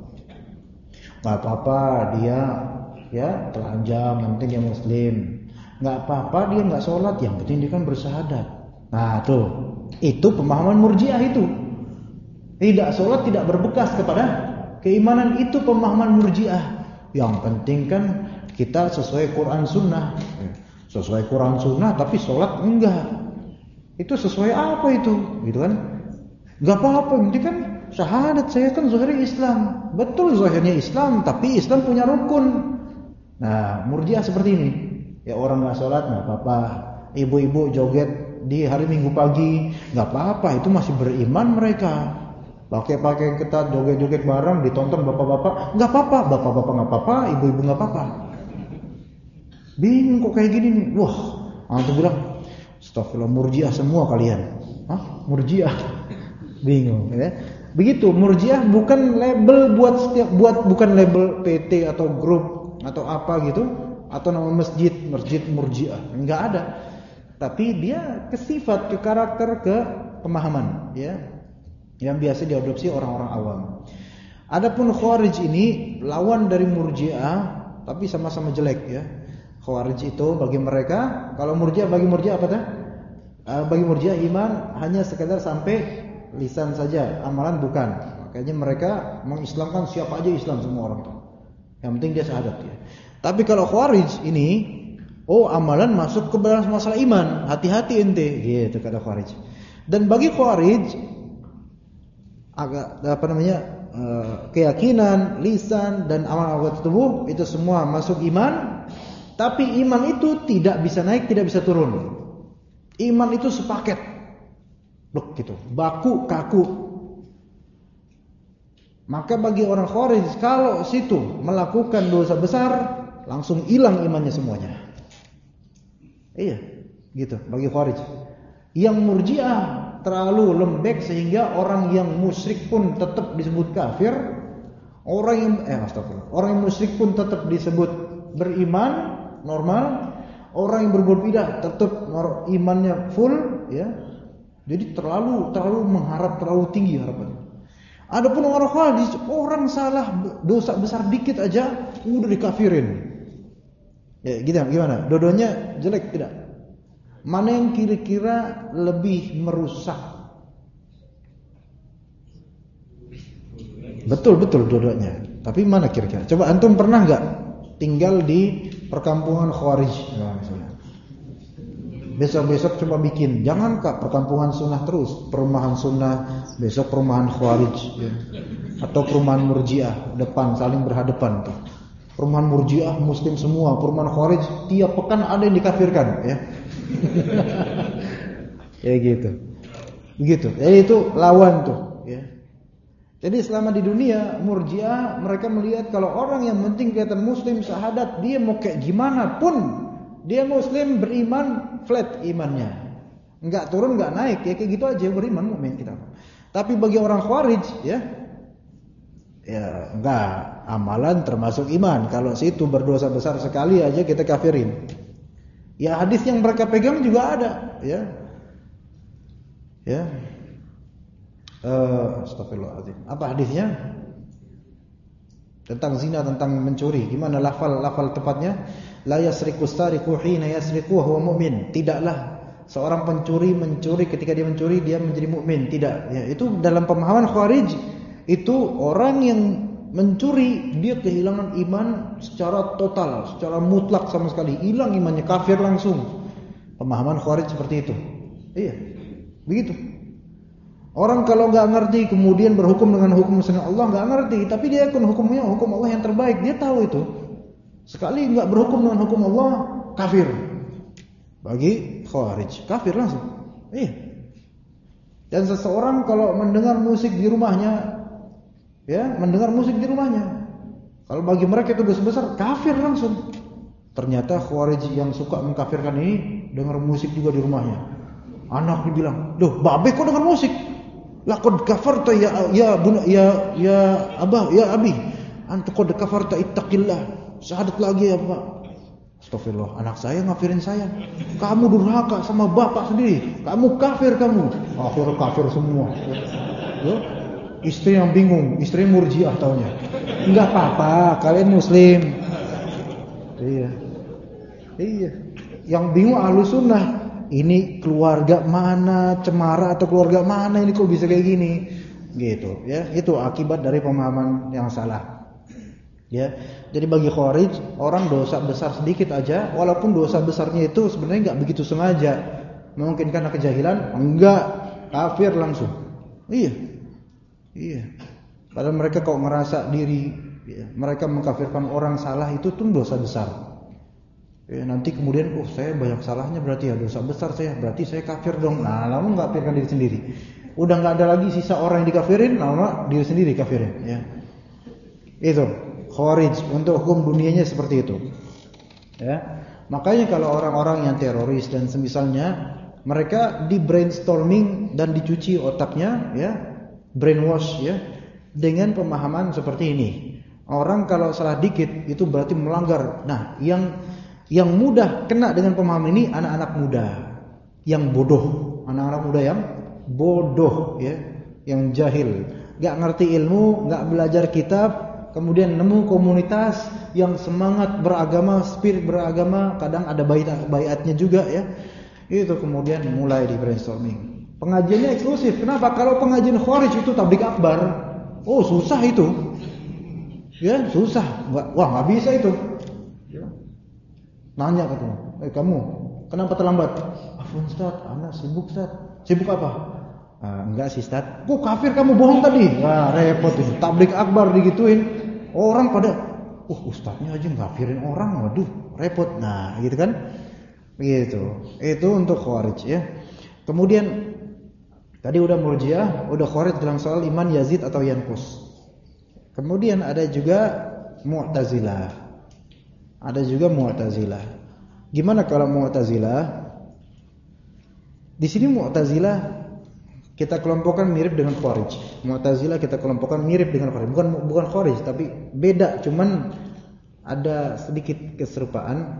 Gak apa-apa dia ya telanjang, yang penting dia muslim. Gak apa-apa dia gak sholat, yang penting dia kan bersyahadat. Nah tuh, itu pemahaman Murji'ah itu. Tidak sholat tidak berbekas kepada keimanan, itu pemahaman Murji'ah. Yang penting kan kita sesuai Quran Sunnah. Sesuai Quran Sunnah tapi sholat enggak. Itu sesuai apa itu? Gitu kan? Gak apa-apa, yang penting kan syahadat, saya kan zahirnya Islam. Betul zahirnya Islam, tapi Islam punya rukun. Nah, Murji'ah seperti ini. Ya orang enggak sholat enggak apa-apa. Ibu-ibu joget di hari Minggu pagi enggak apa-apa, itu masih beriman mereka. Pakai ketat, joget-joget bareng, ditonton bapak-bapak, enggak apa-apa. Bapak-bapak enggak apa-apa, ibu-ibu enggak apa-apa. Bingung kok kayak gini nih. Wah, antum bilang, astagfirullah, Murji'ah semua kalian. Hah? Murji'ah. Bingung ya. Begitu, Murji'ah bukan label bukan label PT atau grup atau apa gitu, atau nama masjid Murji'ah. Enggak ada. Tapi dia ke sifat, ke karakter, ke pemahaman ya, yang biasa diadopsi orang-orang awam. Adapun Khawarij ini lawan dari Murji'ah, tapi sama-sama jelek ya. Khawarij itu bagi mereka, kalau Murji'ah bagi Murji'ah apa tuh? Bagi Murji'ah iman hanya sekedar sampai lisan saja, amalan bukan. Makanya mereka mengislamkan siapa aja Islam, semua orang itu. Yang penting dia syahadat ya. Tapi kalau Khawarij ini, amalan masuk ke dalam masalah iman, hati-hati ente, gitu kata Khawarij. Dan bagi Khawarij agak keyakinan, lisan dan amalan anggota tubuh itu semua masuk iman, tapi iman itu tidak bisa naik, tidak bisa turun. Iman itu sepaket. Gitu, baku kaku. Maka bagi orang Khawarij, kalau situ melakukan dosa besar, langsung hilang imannya semuanya. Iya, gitu bagi Khawarij. Yang Murji'ah terlalu lembek sehingga orang yang musyrik pun tetap disebut kafir. Orang yang musyrik pun tetap disebut beriman normal. Orang yang berbuat bidah tetap imannya full ya. Jadi terlalu mengharap terlalu tinggi harapannya. Adapun orang Khawarij, orang salah dosa besar dikit aja udah dikafirin. Ya, gitu gimana? Dua-duanya jelek tidak? Mana yang kira-kira lebih merusak? Betul dua-duanya. Tapi mana kira-kira? Coba antum pernah enggak tinggal di perkampungan Khawarij? Nah, misalnya. Besok-besok coba bikin, jangan kak perkampungan sunnah terus, perumahan sunnah, besok perumahan Khawarij ya. Atau perumahan Murji'ah, depan saling berhadapan tuh. Perumahan Murji'ah muslim semua, perumahan Khawarij tiap pekan ada yang dikafirkan ya. Ya gitu. Begitu. Jadi itu lawan tuh ya. Jadi selama di dunia Murji'ah mereka melihat kalau orang yang penting kelihatan muslim syahadat, dia mau kayak gimana pun dia muslim beriman flat imannya. Enggak turun, enggak naik, ya kayak gitu aja beriman mukmin kita. Tapi bagi orang Khawarij ya, Ya, enggak. Amalan termasuk iman. Kalau situ berdosa besar sekali aja kita kafirin. Ya, hadis yang mereka pegang juga ada, ya. Ya. Astagfirullahaladzim. Apa hadisnya? Tentang zina, tentang mencuri. Gimana lafal tepatnya? La yasriqu sariqu hina yasriqu wa huwa mu'min. Tidaklah seorang pencuri ketika dia mencuri dia menjadi mukmin. Tidak. Ya, itu dalam pemahaman Khawarij itu orang yang mencuri dia kehilangan iman secara total, secara mutlak sama sekali. Hilang imannya, kafir langsung. Pemahaman Khawarij seperti itu. Iya. Begitu. Orang kalau nggak ngerti kemudian berhukum dengan hukum selain Allah, nggak ngerti, tapi dia akan hukumnya hukum Allah yang terbaik, dia tahu itu. Sekali nggak berhukum dengan hukum Allah, kafir. Bagi Khawarij, kafir langsung. Iya. Dan seseorang kalau mendengar musik di rumahnya, ya, mendengar musik di rumahnya, kalau bagi mereka itu dosa besar, kafir langsung. Ternyata Khawarij yang suka mengkafirkan ini dengar musik juga di rumahnya. Anak dibilang, "Loh, babe kok dengar musik?" Laqad kafarta ya abah ya abi. Anta qad kafarta ittaqillah. Syahadat lagi ya, Pak. Astagfirullah, anak saya ngafirin saya. Kamu durhaka sama bapak sendiri. Kamu kafir kamu. Akhirnya kafir semua. Ya. Istri yang bingung, istri Murji'ah taunya. Enggak apa-apa, kalian muslim. Iya. Yang bingung Ahlus Sunnah. Ini keluarga mana, cemara atau keluarga mana ini kok bisa kayak gini? Gitu, ya. Itu akibat dari pemahaman yang salah. Ya. Jadi bagi Khawarij, orang dosa besar sedikit aja, walaupun dosa besarnya itu sebenarnya enggak begitu sengaja. Mungkin karena kejahilan, enggak, kafir langsung. Iya. Padahal mereka kok ngerasa diri, ya, mereka mengkafirkan orang salah itu tuh dosa besar. Ya, nanti kemudian, saya banyak salahnya berarti ya dosa besar saya, berarti saya kafir dong. Nah, lalu mengkafirkan diri sendiri. Udah nggak ada lagi sisa orang yang dikafirin, lama diri sendiri kafirin. Ya. Itu Khawarij untuk hukum dunianya seperti itu. Ya, makanya kalau orang-orang yang teroris dan semisalnya, mereka di brainstorming dan dicuci otaknya, ya, brainwash, ya, dengan pemahaman seperti ini. Orang kalau salah dikit itu berarti melanggar. Nah, yang mudah kena dengan pemahaman ini anak-anak muda yang bodoh, anak-anak muda yang bodoh, ya, yang jahil, nggak ngerti ilmu, nggak belajar kitab, kemudian nemu komunitas yang semangat beragama, spirit beragama, kadang ada baiatnya juga, ya, itu kemudian mulai di brainstorming. Pengajiannya eksklusif. Kenapa? Kalau pengajian Khawarij itu tabligh akbar, susah itu, ya, susah, nggak bisa itu. Nanya katanya, kamu kenapa terlambat? Afwan Ustaz, anak sibuk Ustaz. Sibuk apa? Enggak sih Ustaz. Kok kafir kamu, bohong tadi? Wah, repot ini. Tabligh akbar digituin. Orang pada, ustaznya aja ngafirin orang, waduh, repot. Nah, gitu kan? Begitu. Itu untuk Khawarij, ya. Kemudian tadi udah Murji'ah, udah Khawarij dalam soal iman yazid atau yanqus. Kemudian ada juga Mu'tazilah. Ada juga Mu'tazilah. Gimana kalau Mu'tazilah? Di sini Mu'tazilah kita kelompokkan mirip dengan Khawarij. Mu'tazilah kita kelompokkan mirip dengan Khawarij. Bukan Khawarij, tapi beda, cuman ada sedikit keserupaan.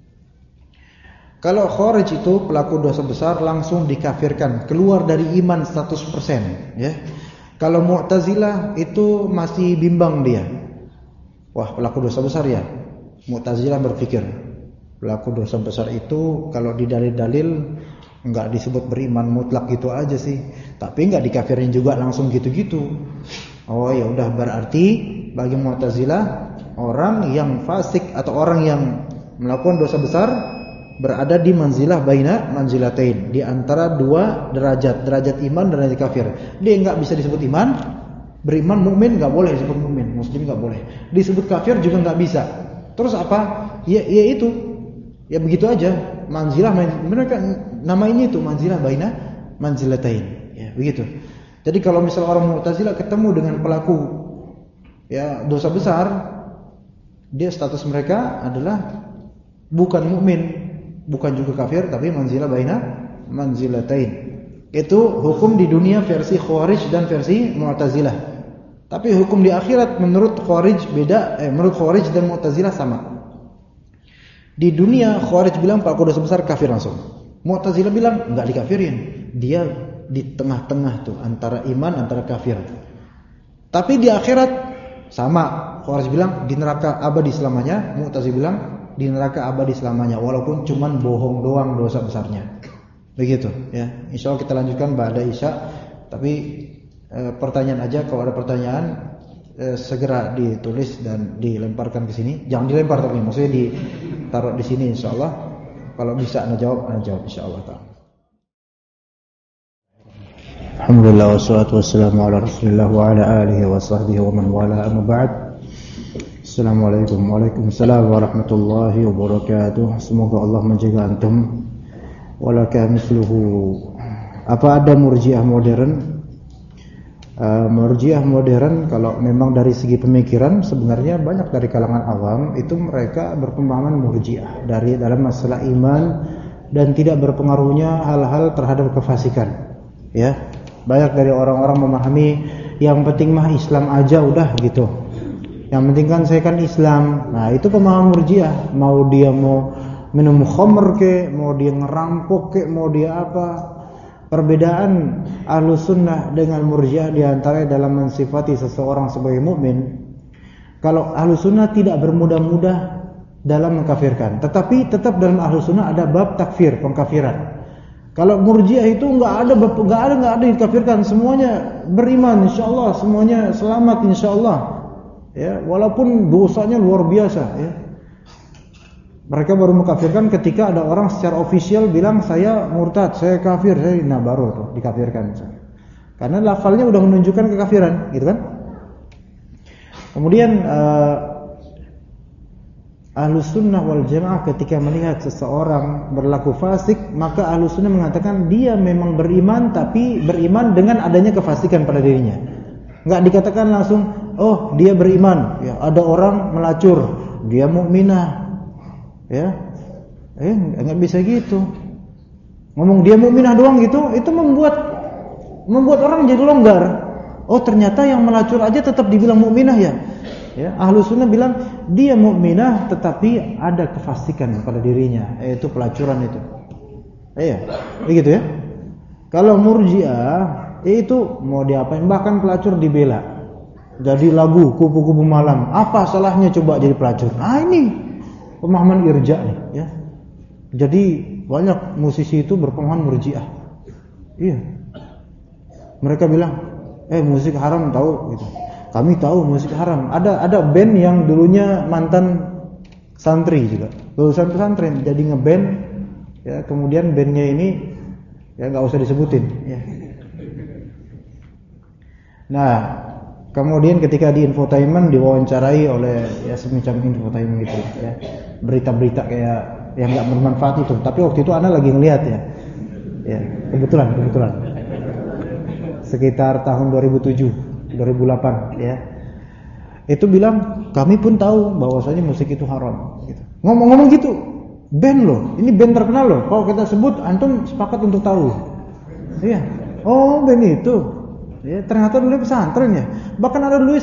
Kalau Khawarij itu pelaku dosa besar langsung dikafirkan, keluar dari iman 100%, ya. Kalau Mu'tazilah itu masih bimbang dia. Wah, pelaku dosa besar ya. Mu'tazilah berpikir pelaku dosa besar itu kalau di dalil-dalil enggak disebut beriman mutlak gitu aja sih, tapi enggak dikafirin juga langsung gitu-gitu. Oh ya udah, berarti bagi Mu'tazilah orang yang fasik atau orang yang melakukan dosa besar berada di manzilah baina manzilatain, di antara dua derajat iman dan derajat kafir. Dia enggak bisa disebut iman, beriman, mukmin enggak boleh disebut mukmin, muslim enggak boleh. Disebut kafir juga enggak bisa. Terus apa? Ya itu. Ya begitu aja. Manzilah, mereka namanya itu manzilah baina manzilatain. Ya, begitu. Jadi kalau misal orang Mu'tazilah ketemu dengan pelaku ya dosa besar, dia status mereka adalah bukan mukmin, bukan juga kafir, tapi manzilah baina manzilatain. Itu hukum di dunia versi Khawarij dan versi Mu'tazilah. Tapi hukum di akhirat menurut Khawarij beda, menurut Khawarij dan Mu'tazilah sama. Di dunia Khawarij bilang pelaku dosa besar kafir langsung. Mu'tazilah bilang enggak dikafirin. Dia di tengah-tengah tuh antara iman antara kafir. Tapi di akhirat sama. Khawarij bilang di neraka abadi selamanya, Mu'tazilah bilang di neraka abadi selamanya walaupun cuman bohong doang dosa besarnya. Begitu ya. Insyaallah kita lanjutkan ba'da Isya. Tapi pertanyaan aja, kalau ada pertanyaan segera ditulis dan dilemparkan ke sini. Jangan dilempar tapi maksudnya ditaruh di sini insyaallah. Kalau bisa anda jawab insyaallah ta'ala. Alhamdulillah wassalatu wassalamu ala Rasulillah wa ala alihi wa sahbihi wa man wala amma ba'd. Assalamualaikum Waalaikumsalam warahmatullahi wabarakatuh. Semoga Allah menjaga antum. Walaka misluhu. Apa ada murjiah modern? Murjiah modern kalau memang dari segi pemikiran sebenarnya banyak dari kalangan awam itu mereka berpemahaman murjiah dari dalam masalah iman dan tidak berpengaruhnya hal-hal terhadap kefasikan. Ya, banyak dari orang-orang memahami yang penting mah Islam aja udah gitu. Yang penting kan saya kan Islam. Nah, itu pemahaman murjiah. Mau dia mau minum khamr ke, mau dia ngerampok ke, mau dia apa. Perbedaan Ahlus Sunnah dengan Murji'ah di antara dalam mensifati seseorang sebagai mukmin. Kalau Ahlus Sunnah tidak bermudah-mudah dalam mengkafirkan, tetapi tetap dalam Ahlus Sunnah ada bab takfir, pengkafiran. Kalau Murji'ah itu enggak ada dikafirkan, semuanya beriman insyaallah, semuanya selamat insyaallah. Ya, walaupun dosanya luar biasa ya. Mereka baru mengkafirkan ketika ada orang secara ofisial bilang saya murtad, saya kafir, nah baru tuh dikafirkan. Karena lafalnya udah menunjukkan kekafiran, gitu kan? Kemudian Ahlus Sunnah wal Jamaah ketika melihat seseorang berlaku fasik, maka Ahlus Sunnah mengatakan dia memang beriman tapi beriman dengan adanya kefasikan pada dirinya. Enggak dikatakan langsung, oh dia beriman, ya ada orang melacur, dia mukminah. Ya, nggak bisa gitu. Ngomong dia mukminah doang gitu, itu membuat orang jadi longgar. Oh ternyata yang melacur aja tetap dibilang mukminah ya. Ya, Ahlus Sunnah bilang dia mukminah tetapi ada kefasikan pada dirinya, yaitu pelacuran itu. Iya, begitu ya. Kalau Murji'ah itu mau diapain, bahkan pelacur dibela. Jadi lagu kupu-kupu malam, apa salahnya coba jadi pelacur? Nah ini pemahaman irja nih ya. Jadi banyak musisi itu berpemahaman Murji'ah. Iya. Mereka bilang, musik haram tahu gitu. Kami tahu musik haram. Ada band yang dulunya mantan santri juga. Lulusan pesantren jadi ngeband ya, kemudian bandnya ini ya enggak usah disebutin ya. Nah, kemudian ketika di infotainment diwawancarai oleh ya semacam infotainment gitu ya. Berita-berita kayak yang enggak bermanfaat itu. Tapi waktu itu Ana lagi ngelihat ya. Ya, kebetulan. Sekitar tahun 2007, 2008 ya. Itu bilang, kami pun tahu bahwasanya musik itu haram gitu. Ngomong-ngomong gitu, band loh. Ini band terkenal loh. Kalau kita sebut antum sepakat untuk tahu. Iya. Oh, band itu. Ya, ternyata dulu pesantren ya. Bahkan ada dulu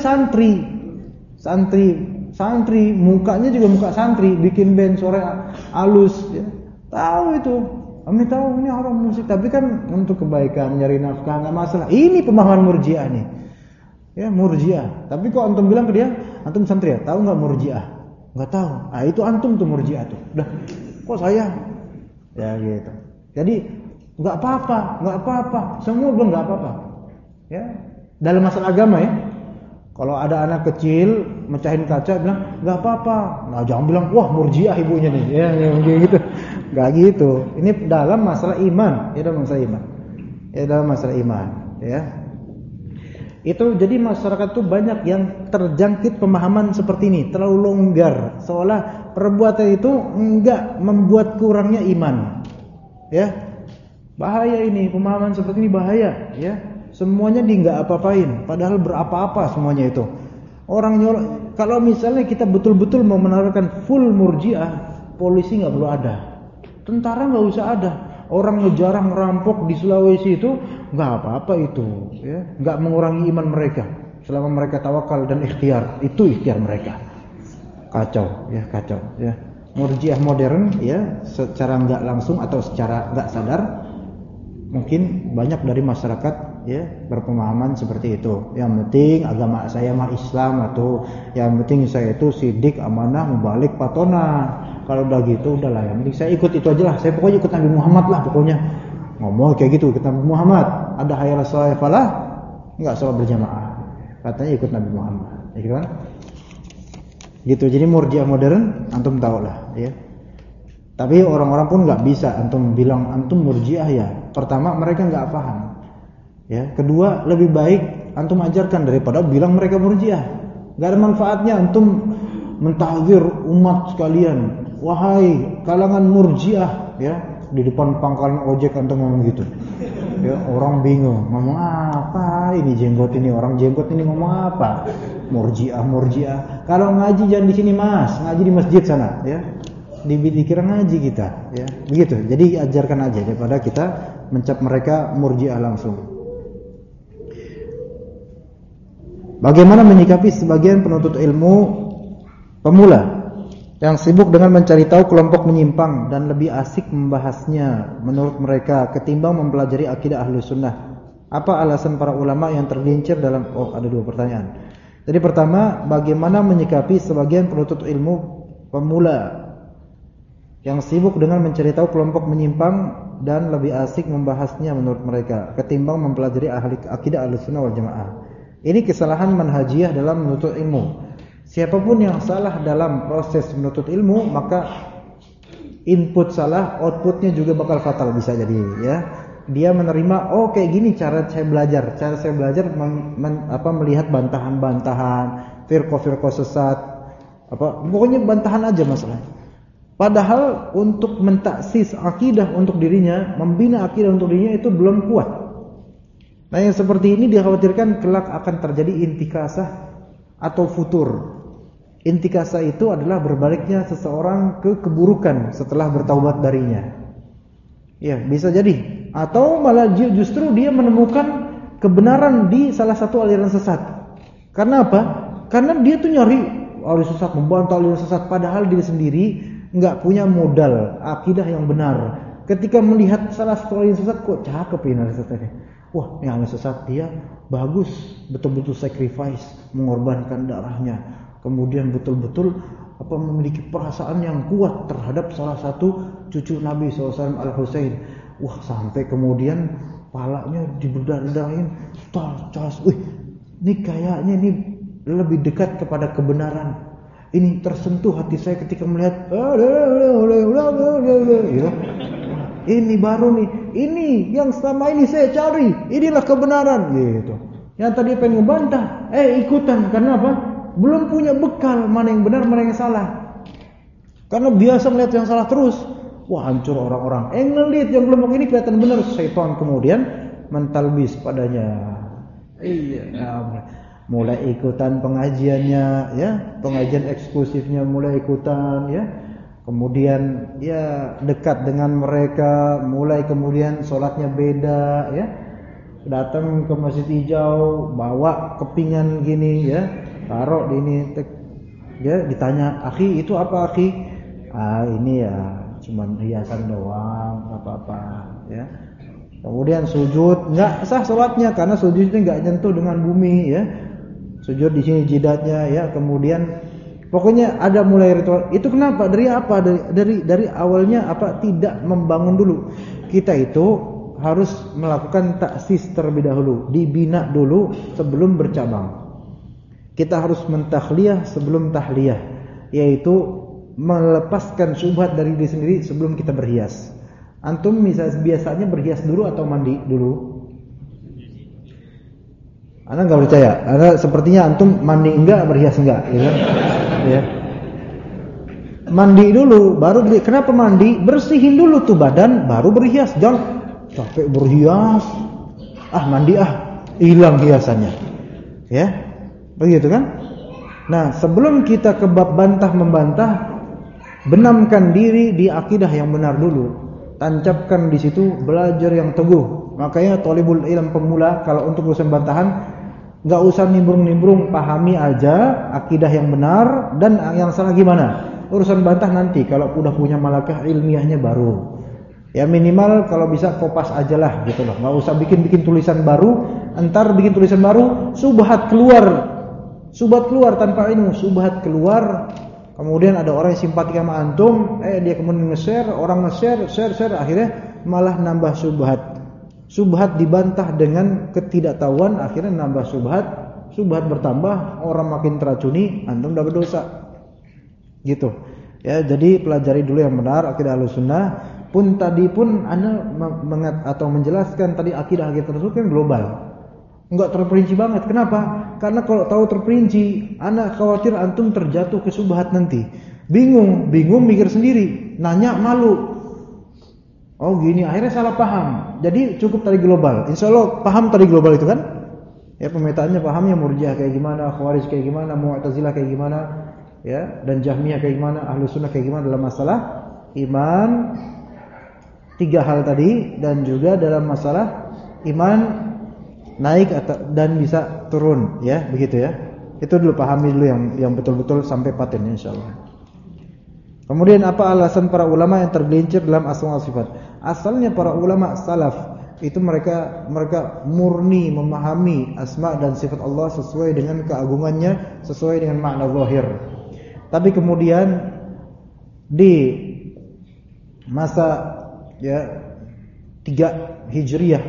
santri mukanya juga muka santri, bikin band sore halus ya. Tahu itu. Kami tahu ini haram musik, tapi kan untuk kebaikan, nyari nafkah enggak masalah. Ini pemahaman Murji'ah nih. Ya, Murji'ah. Tapi kok antum bilang ke dia, antum santri ya? Tahu enggak Murji'ah? Enggak tahu. Ah, itu antum tuh Murji'ah tuh. Udah. Kok saya? Ya gitu. Jadi enggak apa-apa. Semua bilang enggak apa-apa. Ya, dalam masalah agama ya. Kalau ada anak kecil mecahin kaca bilang enggak apa-apa. Nah, jangan bilang wah Murji'ah ibunya nih. Ya gitu. Enggak gitu. Ini dalam masalah iman, dalam masalah iman, ya. Itu jadi masyarakat tuh banyak yang terjangkit pemahaman seperti ini, terlalu longgar, seolah perbuatan itu enggak membuat kurangnya iman. Ya. Bahaya ini, pemahaman seperti ini bahaya, ya. Semuanya enggak apa-apain, padahal berapa-apa semuanya itu. Orang nyolong, kalau misalnya kita betul-betul mau menerapkan full Murji'ah, polisi enggak perlu ada. Tentara enggak usah ada. Orang ngejarah ngerampok di Sulawesi itu enggak apa-apa itu, ya. Enggak mengurangi iman mereka. selama mereka tawakal dan ikhtiar, itu ikhtiar mereka. Kacau ya. Murji'ah modern ya, secara enggak langsung atau secara enggak sadar mungkin banyak dari masyarakat ya berpemahaman seperti itu. Yang penting agama saya mah Islam, atau yang penting saya itu sidik, amanah, mubalik, patona. Kalau udah gitu udahlah, yang penting saya ikut itu aja lah. Saya pokoknya ikut Nabi Muhammad lah pokoknya. Ngomong kayak gitu, ikut Nabi Muhammad. Ada hayal salat falah, enggak salat berjamaah. Katanya ikut Nabi Muhammad. Ya gitu kan? Gitu. Jadi Murji'ah modern antum tahu lah ya. Tapi orang-orang pun enggak bisa antum bilang antum Murji'ah ya. Pertama mereka enggak paham. Ya, kedua lebih baik antum ajarkan daripada bilang mereka Murji'ah. Enggak ada manfaatnya antum mentahzir umat sekalian. Wahai kalangan Murji'ah ya, di depan pangkalan ojek antum ngomong gitu. Ya, orang bingung, ngomong apa ini jenggot ini, orang jenggot ini ngomong apa? Murji'ah. Kalau ngaji jangan di sini Mas, ngaji di masjid sana ya. Dikira ngaji kita ya. Begitu. Jadi ajarkan aja daripada kita mencap mereka Murji'ah langsung. Bagaimana menyikapi sebagian penuntut ilmu pemula yang sibuk dengan mencari tahu kelompok menyimpang dan lebih asik membahasnya menurut mereka ketimbang mempelajari akidah Ahlus Sunnah? Apa alasan para ulama yang tergelincir dalam ada dua pertanyaan. Jadi pertama, bagaimana menyikapi sebagian penuntut ilmu pemula yang sibuk dengan mencari tahu kelompok menyimpang dan lebih asik membahasnya menurut mereka ketimbang mempelajari akidah Ahlus Sunnah wal Jamaah? Ini kesalahan manhajiyah dalam menuntut ilmu. Siapapun yang salah dalam proses menuntut ilmu, maka input salah, outputnya juga bakal fatal bisa jadi ya. Dia menerima, oh kayak gini cara saya belajar. Cara saya belajar melihat bantahan-bantahan, firqah-firqah sesat, pokoknya bantahan aja masalahnya. Padahal untuk mentaksis akidah untuk dirinya, membina akidah untuk dirinya itu belum kuat. Nah yang seperti ini dikhawatirkan kelak akan terjadi intikasah atau futur. Intikasah itu adalah berbaliknya seseorang ke keburukan setelah bertaubat darinya. Ya, bisa jadi. Atau malah justru dia menemukan kebenaran di salah satu aliran sesat. Karena apa? Karena dia tuh nyari aliran sesat, membantah aliran sesat, padahal dia sendiri enggak punya modal akidah yang benar. Ketika melihat salah satu aliran sesat, kok cakep ini aliran sesatnya. Wah, ini aliran sesat dia bagus, betul-betul sacrifice, mengorbankan darahnya. Kemudian betul-betul memiliki perasaan yang kuat terhadap salah satu cucu Nabi SAW Al-Husain. Wah, sampai kemudian palanya dibedah-bedahin, tas. Ini kayaknya ini lebih dekat kepada kebenaran. Ini tersentuh hati saya ketika melihat gitu. Ini baru nih, ini yang selama ini saya cari, inilah kebenaran gitu. Yang tadi pengen ngebantah, ikutan karena apa? Belum punya bekal mana yang benar, mana yang salah. Karena biasa melihat yang salah terus. Wah, hancur orang-orang. Ngelihat yang kelompok ini kelihatan benar, syaitan kemudian mentalbis padanya. Mulai ikutan pengajiannya, ya, pengajian eksklusifnya mulai ikutan, ya. Kemudian ya dekat dengan mereka, mulai kemudian sholatnya beda, ya. Datang ke Masjid Hijau, bawa kepingan gini, ya, taruh di ini, ya, ditanya, akhi itu apa akhi? Ini ya cuman hiasan doang, apa-apa, ya. Kemudian sujud, enggak sah salatnya karena sujudnya enggak nyentuh dengan bumi, ya. Sujud di sini jidatnya, ya. Kemudian pokoknya ada mulai ritual. Itu kenapa? Dari apa? Dari awalnya apa? Tidak membangun dulu. Kita itu harus melakukan taksis terlebih dahulu, dibina dulu sebelum bercabang. Kita harus mentakhliyah sebelum tahliyah, yaitu melepaskan syubhat dari diri sendiri sebelum kita berhias. Antum biasanya berhias dulu atau mandi dulu? Anda enggak percaya? Anda sepertinya antum mandi enggak, berhias enggak, ya kan? Ya. Mandi dulu, baru kenapa mandi? Bersihin dulu tuh badan, baru berhias. Jangan capek berhias. Mandi hilang hiasannya. Ya. Begitu kan? Nah, sebelum kita ke bab bantah membantah, benamkan diri di akidah yang benar dulu. Tancapkan di situ, belajar yang teguh. Makanya thalibul ilm pemula kalau untuk urusan bantahan Enggak usah nimbrung-nimbrung, pahami aja akidah yang benar dan yang salah gimana. Urusan bantah nanti kalau udah punya malakah ilmiahnya baru. Ya minimal kalau bisa kopas aja lah gitu loh. Enggak usah bikin tulisan baru, entar bikin tulisan baru, subhat keluar tanpa ilmu, subhat keluar. Kemudian ada orang yang simpati sama antum, dia kemudian nge-share, orang nge-share, akhirnya malah nambah subhat. Subhat dibantah dengan ketidaktahuan, akhirnya nambah subhat bertambah, orang makin teracuni, antum udah berdosa. Gitu. Ya, jadi pelajari dulu yang benar akidah Ahlussunnah. Pun ana menjelaskan tadi akidah tersebut kan global. Enggak terperinci banget. Kenapa? Karena kalau tahu terperinci, ana khawatir antum terjatuh ke subhat nanti. Bingung mikir sendiri, nanya malu. Oh gini, akhirnya salah paham. Jadi cukup tadi global. Insyaallah paham tadi global itu kan? Ya pemetaannya pahamnya Murji'ah kayak gimana, Khawarij kayak gimana, Mu'tazilah kayak gimana, ya, dan Jahmiyah kayak gimana, Ahlussunnah kayak gimana dalam masalah iman. 3 hal tadi, dan juga dalam masalah iman naik dan bisa turun, ya, begitu ya. Itu dulu pahami dulu yang betul-betul sampai paten insyaallah. Kemudian apa alasan para ulama yang tergelincir dalam asma wa sifat? Asalnya para ulama salaf itu mereka murni memahami asma dan sifat Allah sesuai dengan keagungannya, sesuai dengan makna zahir. Tapi kemudian di masa 3 Hijriah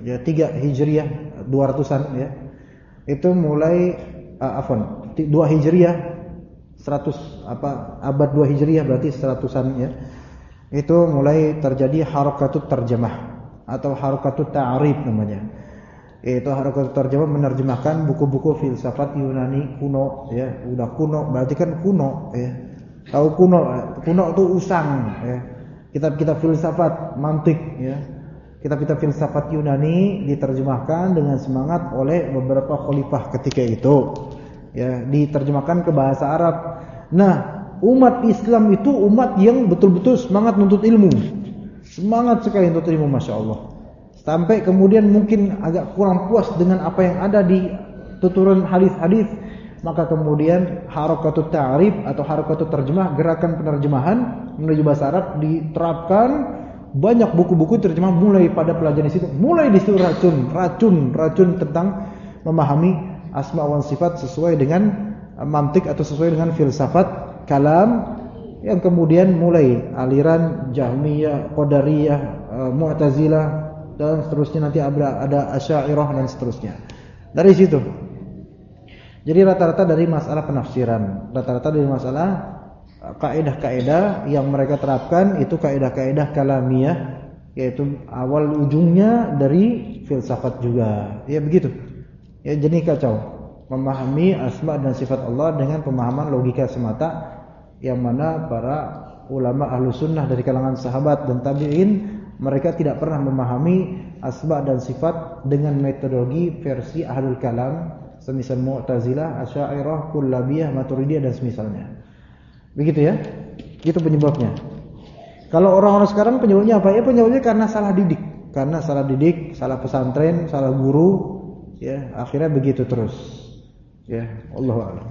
200-an ya. Itu mulai 2 Hijriah 100 abad 2 Hijriah berarti 100-an ya. Itu mulai terjadi harakatut terjemah atau harakatut ta'rif namanya. Itu harakatut terjemah menerjemahkan buku-buku filsafat Yunani kuno ya. Udah kuno berarti kan kuno ya. Tahu kuno itu usang ya. Kitab-kitab filsafat mantik ya. Kitab-kitab filsafat Yunani diterjemahkan dengan semangat oleh beberapa khalifah ketika itu. Ya, diterjemahkan ke bahasa Arab. Nah, umat Islam itu umat yang betul-betul semangat nuntut ilmu. Semangat sekali nuntut ilmu, Masya Allah. Sampai kemudian mungkin agak kurang puas dengan apa yang ada di tuturan hadis-hadis, maka kemudian harakatut ta'rif atau harakatut terjemah, gerakan penerjemahan menuju bahasa Arab diterapkan. Banyak buku-buku terjemah mulai pada pelajaran di situ, mulai di situ racun tentang memahami asma wa sifat sesuai dengan mantik atau sesuai dengan filsafat kalam, yang kemudian mulai aliran Jahmiyah, Qadariyah, Mu'tazilah dan seterusnya, nanti ada Asy'ariyah dan seterusnya. Dari situ. Jadi rata-rata dari masalah penafsiran, rata-rata dari masalah kaidah-kaidah yang mereka terapkan itu kaidah-kaidah kalamiyah, yaitu awal ujungnya dari filsafat juga. Ya begitu. Ya, jadi kacau memahami asma dan sifat Allah dengan pemahaman logika semata, yang mana para ulama Ahlussunnah dari kalangan sahabat dan tabi'in mereka tidak pernah memahami asma dan sifat dengan metodologi versi Ahlul Kalam, semisal Mu'tazilah, Asy'ariyah, Kullabiyah, Maturidiyah dan semisalnya. Begitu ya. Itu penyebabnya. Kalau orang-orang sekarang penyebabnya apa? Ya penyebabnya karena salah didik, salah pesantren, salah guru. Ya, akhirnya begitu terus. Ya, Allahu a'lam.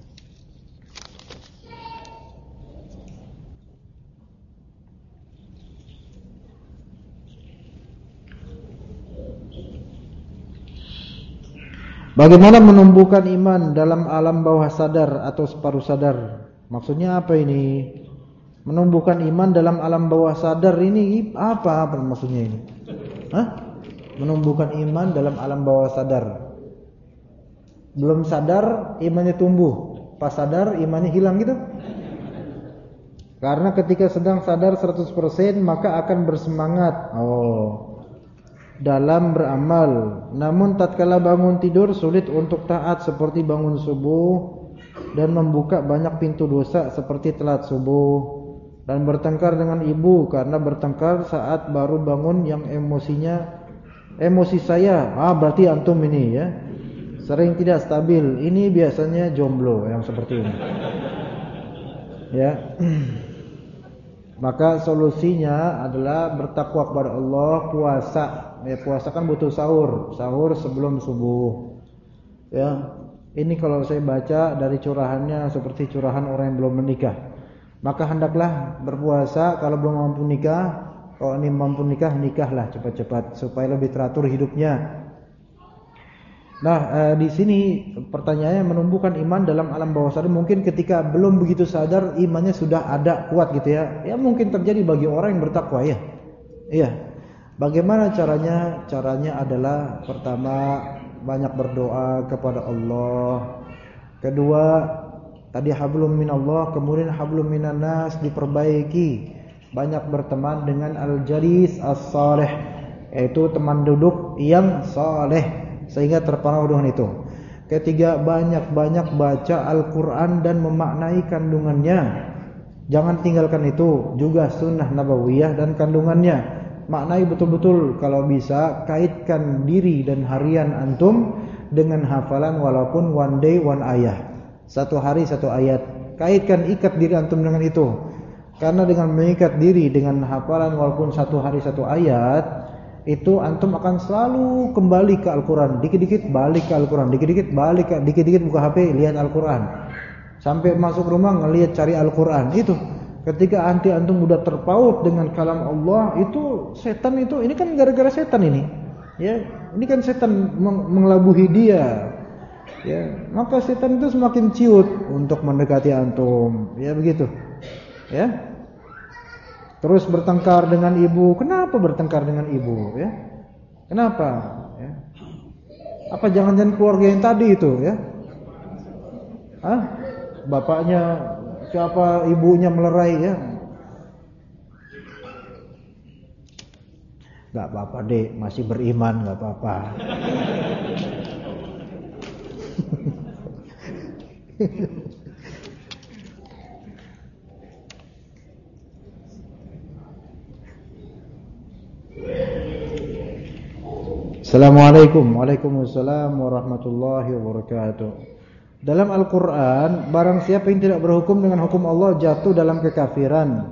Bagaimana menumbuhkan iman dalam alam bawah sadar atau separuh sadar? Maksudnya apa ini? Menumbuhkan iman dalam alam bawah sadar ini apa maksudnya ini? Menumbuhkan iman dalam alam bawah sadar. Belum sadar imannya tumbuh, pas sadar imannya hilang gitu. Karena ketika sedang sadar 100% maka akan bersemangat dalam beramal. Namun tatkala bangun tidur sulit untuk taat seperti bangun subuh, dan membuka banyak pintu dosa seperti telat subuh, dan bertengkar dengan ibu karena bertengkar saat baru bangun yang emosi saya, berarti antum ini ya, sering tidak stabil. Ini biasanya jomblo yang seperti ini. Ya. Maka solusinya adalah bertakwa kepada Allah, puasa. Ya, puasa kan butuh sahur sebelum subuh. Ya, ini kalau saya baca dari curahannya seperti curahan orang yang belum menikah. Maka hendaklah berpuasa kalau belum mampu nikah. Kalau ini mampu nikah, nikahlah cepat-cepat supaya lebih teratur hidupnya. Nah, di sini pertanyaannya menumbuhkan iman dalam alam bawah sadar. Mungkin ketika belum begitu sadar imannya sudah ada kuat gitu ya. Ya mungkin terjadi bagi orang yang bertakwa ya. Iya. Bagaimana caranya? Caranya adalah pertama banyak berdoa kepada Allah. Kedua, tadi hablum minallah, kemudian hablum minan nas diperbaiki. Banyak berteman dengan al-jalis as-salih, yaitu teman duduk yang saleh sehingga terpengaruh dengan itu. Ketiga, banyak-banyak baca Al-Qur'an dan memaknai kandungannya. Jangan tinggalkan itu, juga sunnah nabawiyah dan kandungannya. Maknai betul-betul, kalau bisa kaitkan diri dan harian antum dengan hafalan walaupun one day one ayah. Satu hari satu ayat. Kaitkan, ikat diri antum dengan itu. Karena dengan mengikat diri dengan hafalan walaupun satu hari satu ayat, itu antum akan selalu kembali ke Al-Quran. Dikit-dikit balik ke Al-Quran, dikit-dikit balik ke, dikit-dikit buka HP lihat Al-Quran. Sampai masuk rumah ngelihat cari Al-Quran. Itu ketika antum udah terpaut dengan kalam Allah, itu setan itu, ini kan gara-gara setan ini. Ya, ini kan setan mengelabuhi dia. Ya, maka setan itu semakin ciut untuk mendekati antum. Ya begitu. Ya. Terus bertengkar dengan ibu. Kenapa bertengkar dengan ibu? Ya. Kenapa? Ya. Apa jangan-jangan keluarga yang tadi itu? Ya. Hah? Bapaknya siapa, ibunya melerai ya? Gak apa-apa dek, masih beriman, gak apa-apa. Assalamualaikum. Waalaikumsalam warahmatullahi wabarakatuh. Dalam Al-Quran, barang siapa yang tidak berhukum dengan hukum Allah jatuh dalam kekafiran.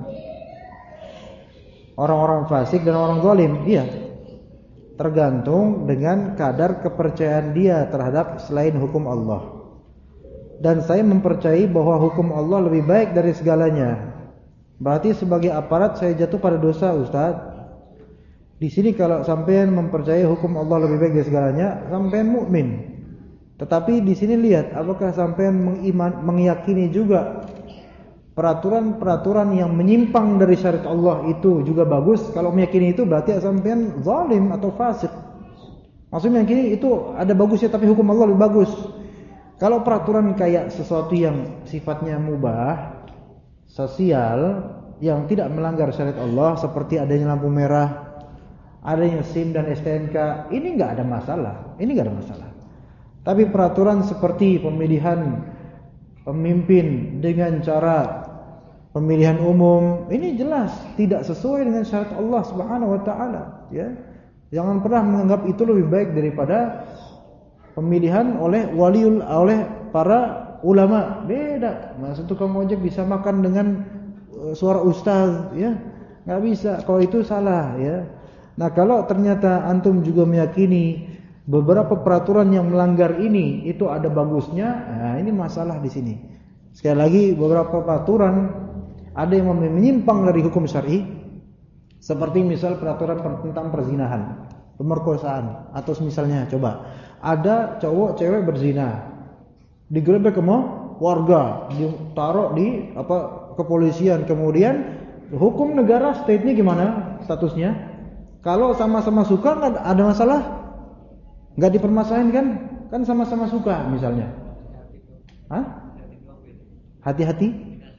Orang-orang fasik dan orang zalim, iya. Tergantung dengan kadar kepercayaan dia terhadap selain hukum Allah. Dan saya mempercayai bahwa hukum Allah lebih baik dari segalanya. Berarti sebagai aparat saya jatuh pada dosa, Ustaz. Di sini kalau sampean mempercayai hukum Allah lebih baik dari segalanya, sampean mukmin. Tetapi di sini lihat, apakah sampean meyakini juga peraturan-peraturan yang menyimpang dari syariat Allah itu juga bagus? Kalau meyakini itu berarti sampean zalim atau fasik. Maksudnya meyakini itu ada bagusnya tapi hukum Allah lebih bagus. Kalau peraturan kayak sesuatu yang sifatnya mubah, sosial, yang tidak melanggar syariat Allah, seperti adanya lampu merah, adanya SIM dan STNK, ini enggak ada masalah. Ini enggak ada masalah. Tapi peraturan seperti pemilihan pemimpin dengan cara pemilihan umum, ini jelas tidak sesuai dengan syariat Allah Subhanahu wa taala, ya. Jangan pernah menganggap itu lebih baik daripada pemilihan oleh para ulama. Beda. Maksud tukang ojek bisa makan dengan suara ustaz, ya. Enggak bisa. Kalau itu salah, ya. Nah, kalau ternyata antum juga meyakini beberapa peraturan yang melanggar ini itu ada bagusnya, nah ini masalah di sini. Sekali lagi, beberapa peraturan ada yang menyimpang dari hukum syar'i, seperti misal peraturan tentang perzinahan, pemerkosaan, atau misalnya coba ada cowok cewek berzina, digerebek sama warga, ditaruh di kepolisian, kemudian hukum negara state-nya gimana statusnya? Kalau sama-sama suka nggak ada masalah? Nggak dipermasalahin kan sama-sama suka misalnya. Hah? Hati-hati?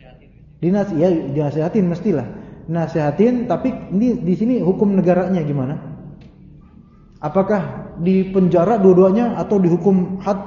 Dinasihatin mestilah. Nasihatin, tapi ini di sini hukum negaranya gimana? Apakah dipenjara dua-duanya atau dihukum had?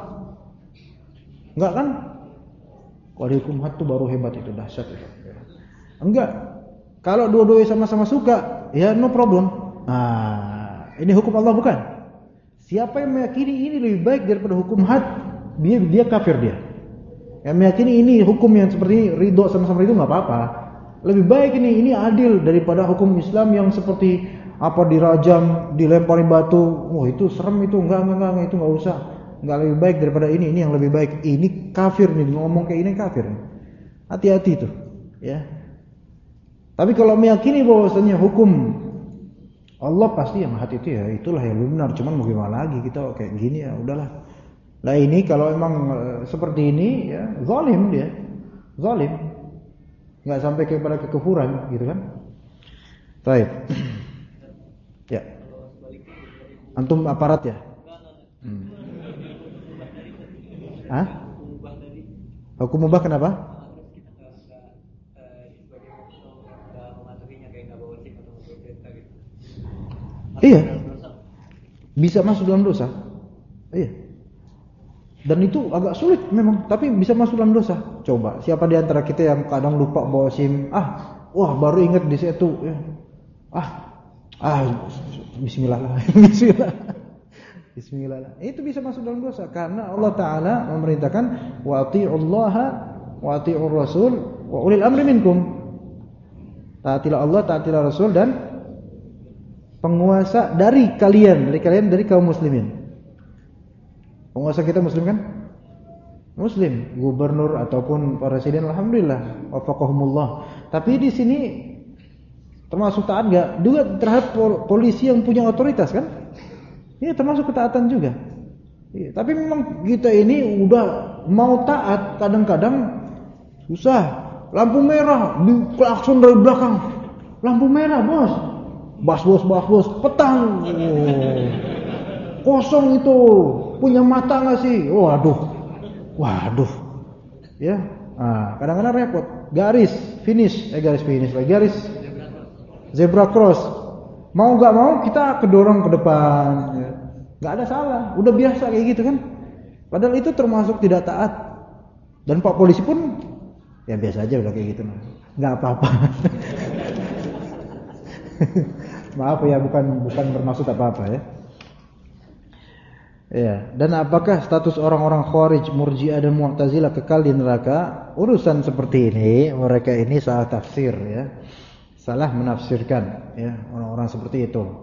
Enggak kan? Kalau dihukum had tuh baru hebat, itu dahsyat itu. Enggak. Kalau dua-duanya sama-sama suka, ya no problem. Nah, ini hukum Allah bukan? Siapa yang meyakini ini lebih baik daripada hukum had, dia kafir dia. Yang meyakini ini hukum yang seperti ini, ridho sama-sama itu nggak apa-apa. Lebih baik ini adil daripada hukum Islam yang seperti dirajam, dilempari batu. Wah, itu serem itu, enggak itu nggak usah. enggak lebih baik daripada ini yang lebih baik. Ini kafir nih, ngomong kayak ini kafir. Hati-hati tuh, ya. Tapi kalau meyakini bahwasanya hukum Allah pasti yang hati itu ya itulah yang benar. Cuman mau gimana lagi, kita kayak gini ya udahlah. Nah ini kalau emang seperti ini ya zalim dia. Zalim. Enggak sampai kepada kekufuran gitu kan. Baik. Ya. Antum aparat ya? Hah? Hukum mubah kenapa? Iya. Bisa masuk dalam dosa. Iya. Dan itu agak sulit memang, tapi bisa masuk dalam dosa. Coba, siapa di antara kita yang kadang lupa bawa SIM? Wah baru ingat di situ. Ya. Bismillah lah. Bismillah lah. Itu bisa masuk dalam dosa karena Allah Taala memerintahkan wa atiullaha wa atiur rasul wa ulil amri minkum. Taatilah Allah, taatilah Rasul dan penguasa dari kalian, dari kaum muslimin. Penguasa kita muslim kan? Muslim, gubernur ataupun presiden alhamdulillah wafaqahumullah. Tapi di sini termasuk taat enggak? Juga terhadap polisi yang punya otoritas kan? Ini termasuk ketaatan juga. Iya, tapi memang kita ini udah mau taat kadang-kadang susah. Lampu merah, diklakson dari belakang. Lampu merah, bos. Bas, petang. Kosong itu. Punya mata enggak sih? Waduh. Ya. Kadang-kadang repot. Garis finish lagi. Garis zebra cross. Mau enggak mau kita kedorong ke depan. Ya. Enggak ada salah. Udah biasa kayak gitu kan. Padahal itu termasuk tidak taat. Dan Pak Polisi pun ya biasa aja udah kayak gitu. Enggak apa-apa. Maaf ya, bukan bermaksud apa-apa ya. Ya, dan apakah status orang-orang Khawarij, Murji'ah dan Mu'tazilah kekal di neraka? Urusan seperti ini, mereka ini salah tafsir ya. Salah menafsirkan ya, orang-orang seperti itu.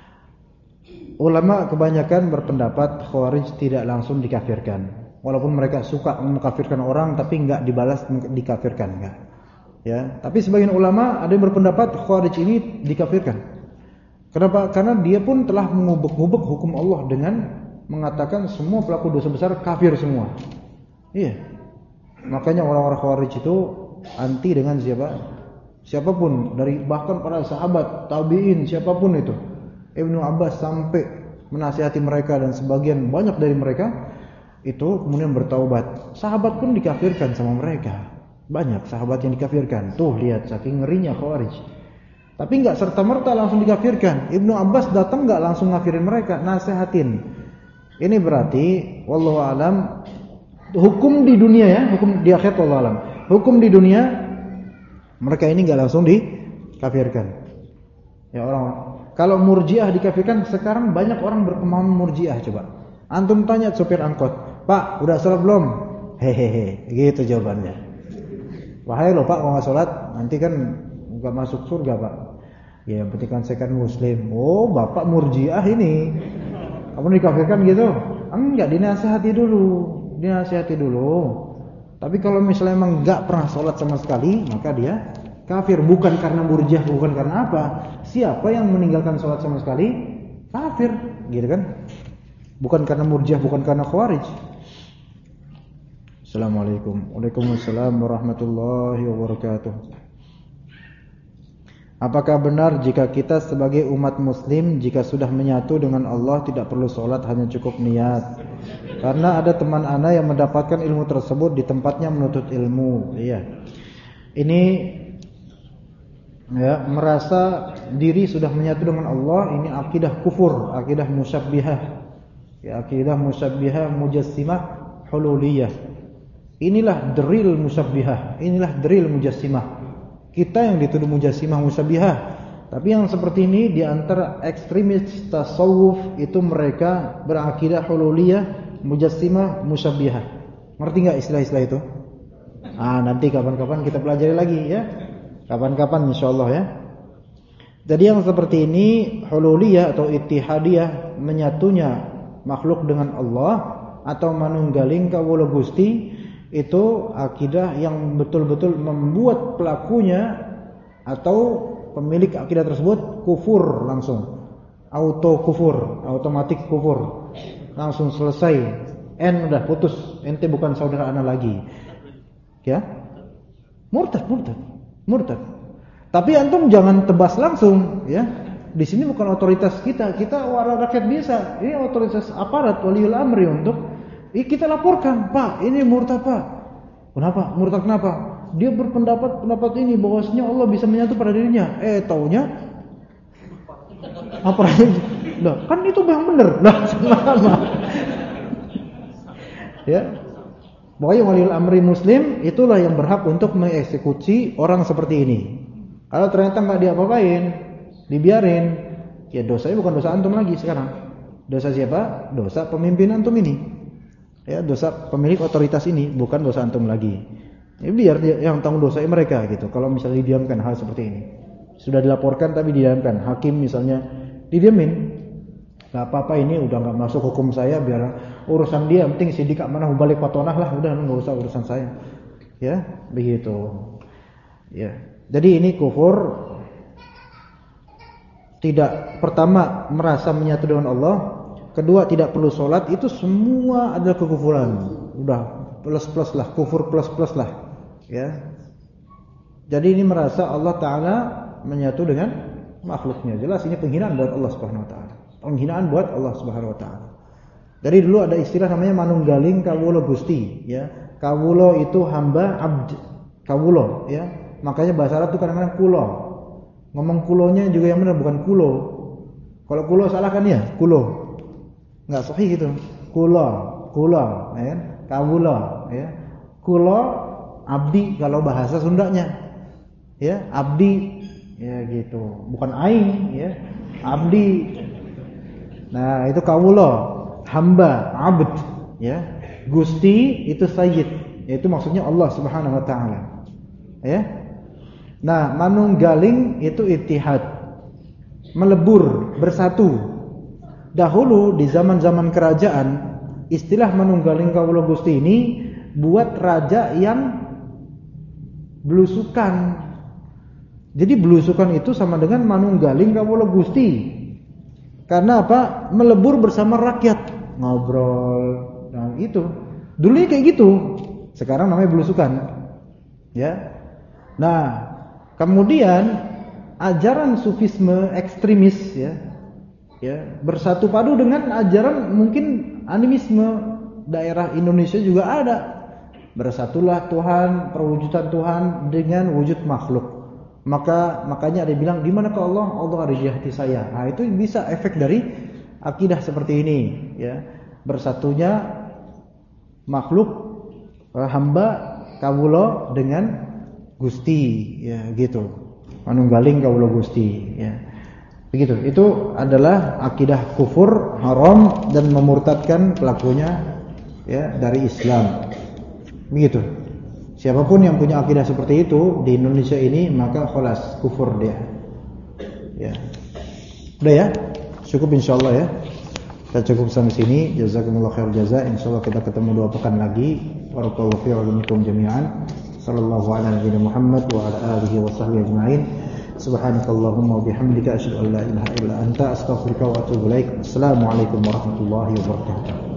Ulama kebanyakan berpendapat Khawarij tidak langsung dikafirkan. Walaupun mereka suka mengkafirkan orang tapi enggak dibalas dikafirkan enggak. Ya, tapi sebagian ulama ada yang berpendapat Khawarij ini dikafirkan. Kenapa? Karena dia pun telah mengubek-ubek hukum Allah dengan mengatakan semua pelaku dosa besar kafir semua. Iya. Makanya orang-orang Khawarij itu anti dengan siapapun dari bahkan para sahabat, tabi'in, siapapun itu. Ibnu Abbas sampai menasihati mereka dan sebagian banyak dari mereka itu kemudian bertaubat. Sahabat pun dikafirkan sama mereka. Banyak sahabat yang dikafirkan. Tuh lihat saking ngerinya Khawarij. Tapi enggak serta-merta langsung dikafirkan. Ibnu Abbas datang enggak langsung ngafirin mereka, nasihatin. Ini berarti wallahu alam hukum di dunia ya, hukum di akhirat wallahu alam. Hukum di dunia mereka ini enggak langsung dikafirkan. Ya kalau Murji'ah dikafirkan sekarang banyak orang berpemahaman Murji'ah coba. Antum tanya sopir angkot, "Pak, udah salat belum?" Hehehe, gitu jawabannya. Wahai lo Pak, kalau enggak salat nanti kan enggak masuk surga, Pak. Ya, yang penting kan saya kan muslim. Oh, Bapak Murji'ah ini. Kamu dikafirkan gitu? Enggak, dinasihati dulu. Tapi kalau misalnya emang enggak pernah sholat sama sekali, maka dia kafir. Bukan karena Murji'ah, bukan karena apa. Siapa yang meninggalkan sholat sama sekali, kafir, gitu kan? Bukan karena Murji'ah, bukan karena Khawarij. Assalamualaikum. Waalaikumsalam warahmatullahi wabarakatuh. Apakah benar jika kita sebagai umat muslim jika sudah menyatu dengan Allah tidak perlu sholat, hanya cukup niat? Karena ada teman ana yang mendapatkan ilmu tersebut di tempatnya menuntut ilmu. Iya. Ini ya, merasa diri sudah menyatu dengan Allah, ini akidah kufur, akidah musyabbihah. Ya, akidah musyabbihah mujassimah hululiyah. Inilah drill musyabbihah, inilah drill mujassimah. Kita yang dituduh mujassimah musyabbihah. Tapi yang seperti ini di antara ekstremis tasawuf itu mereka berakidah hululiyah, mujassimah, musyabbihah. Ngerti enggak istilah-istilah itu? Nanti kapan-kapan kita pelajari lagi ya. Kapan-kapan insyaallah ya. Jadi yang seperti ini hululiyah atau ittihadiyah, menyatunya makhluk dengan Allah, atau manunggaling kawula Gusti itu akidah yang betul-betul membuat pelakunya atau pemilik akidah tersebut kufur langsung, auto kufur, otomatis kufur, langsung selesai, udah putus, ente bukan saudara ana lagi, ya, murtad. Tapi antum jangan tebas langsung, ya. Di sini bukan otoritas kita rakyat biasa, ini otoritas aparat waliul amri untuk kita laporkan, Pak, ini murtad, Pak. Kenapa? Murtad kenapa? Dia berpendapat ini bahwasanya Allah bisa menyatu pada dirinya. Taunya apa? Lah, kan itu yang benar. Lah, sama. Ya. Pokoknya waliul amri muslim itulah yang berhak untuk mengeksekusi orang seperti ini. Kalau ternyata enggak diapa-apain, dibiarin, ya dosanya bukan dosa antum lagi sekarang. Dosa siapa? Dosa pemimpin antum ini. Ya, dosa pemilik otoritas ini, bukan dosa antum lagi. Ya, biar yang tanggung dosa mereka gitu. Kalau misalnya didiamkan hal seperti ini, sudah dilaporkan tapi didiamkan, hakim misalnya didiamin, nggak apa-apa, ini udah nggak masuk hukum saya, biar urusan dia, penting sidik amanah balik patonah lah, udah nggak usah urusan saya. Ya, begitu. Ya, jadi ini kufur. Tidak, pertama merasa menyatu dengan Allah. Kedua, tidak perlu sholat, itu semua adalah kekufuran. Udah plus lah, kufur plus lah, ya. Jadi ini merasa Allah Taala menyatu dengan makhluknya. Jelas ini penghinaan buat Allah Subhanahu Wa Taala. Penghinaan buat Allah Subhanahu Wa Taala. Dari dulu ada istilah namanya manunggaling kawula Gusti, ya. Kawula itu hamba, abd. Kawula, ya. Makanya bahasa Arab itu kadang-kadang kulo. Ngomong kulonya juga yang benar, bukan kulo. Kalau kulo salah kan ya, kulo. Enggak sahih gitu. Kula, ya. Kawula, ya. Kula abdi kalau bahasa Sundanya. Ya, abdi, ya gitu. Bukan aing, ya. Abdi. Nah, itu kawula, hamba, abd, ya. Gusti itu sayyid, yaitu maksudnya Allah Subhanahu wa taala. Ya. Nah, manunggaling itu ittihad. Melebur, bersatu. Dahulu di zaman-zaman kerajaan, istilah manunggaling kawula Gusti ini buat raja yang belusukan. Jadi belusukan itu sama dengan manunggaling kawula Gusti. Karena apa? Melebur bersama rakyat, ngobrol, nah itu. Dulu kayak gitu. Sekarang namanya belusukan. Ya. Nah, kemudian ajaran sufisme ekstremis, ya, bersatu padu dengan ajaran mungkin animisme daerah Indonesia juga ada. Bersatulah Tuhan, perwujudan Tuhan dengan wujud makhluk. Makanya ada yang bilang, di manakah Allah? Allah ada di hati saya. Nah, itu bisa efek dari akidah seperti ini, ya. Bersatunya makhluk, hamba kawula dengan Gusti, ya gitu. Manunggaling kawula Gusti, ya. Begitu. Itu adalah akidah kufur, haram, dan memurtadkan pelakunya, ya, dari Islam. Begitu. Siapapun yang punya akidah seperti itu di Indonesia ini, maka khalas, kufur dia. Ya. Udah ya? Cukup insyaallah ya. Kita cukup sampai sini. Jazakumullah khair jaza. Insyaallah kita ketemu 2 pekan lagi. Barakallahu fi wa jami'an. Sallallahu ala nabiyina Muhammad wa ala alihi wa sahbihi ajma'in. Subhanakallahumma wa bihamdika asyhadu an la ilaha illa anta astaghfiruka wa atubu ilaik. Assalamualaikum warahmatullahi wabarakatuh.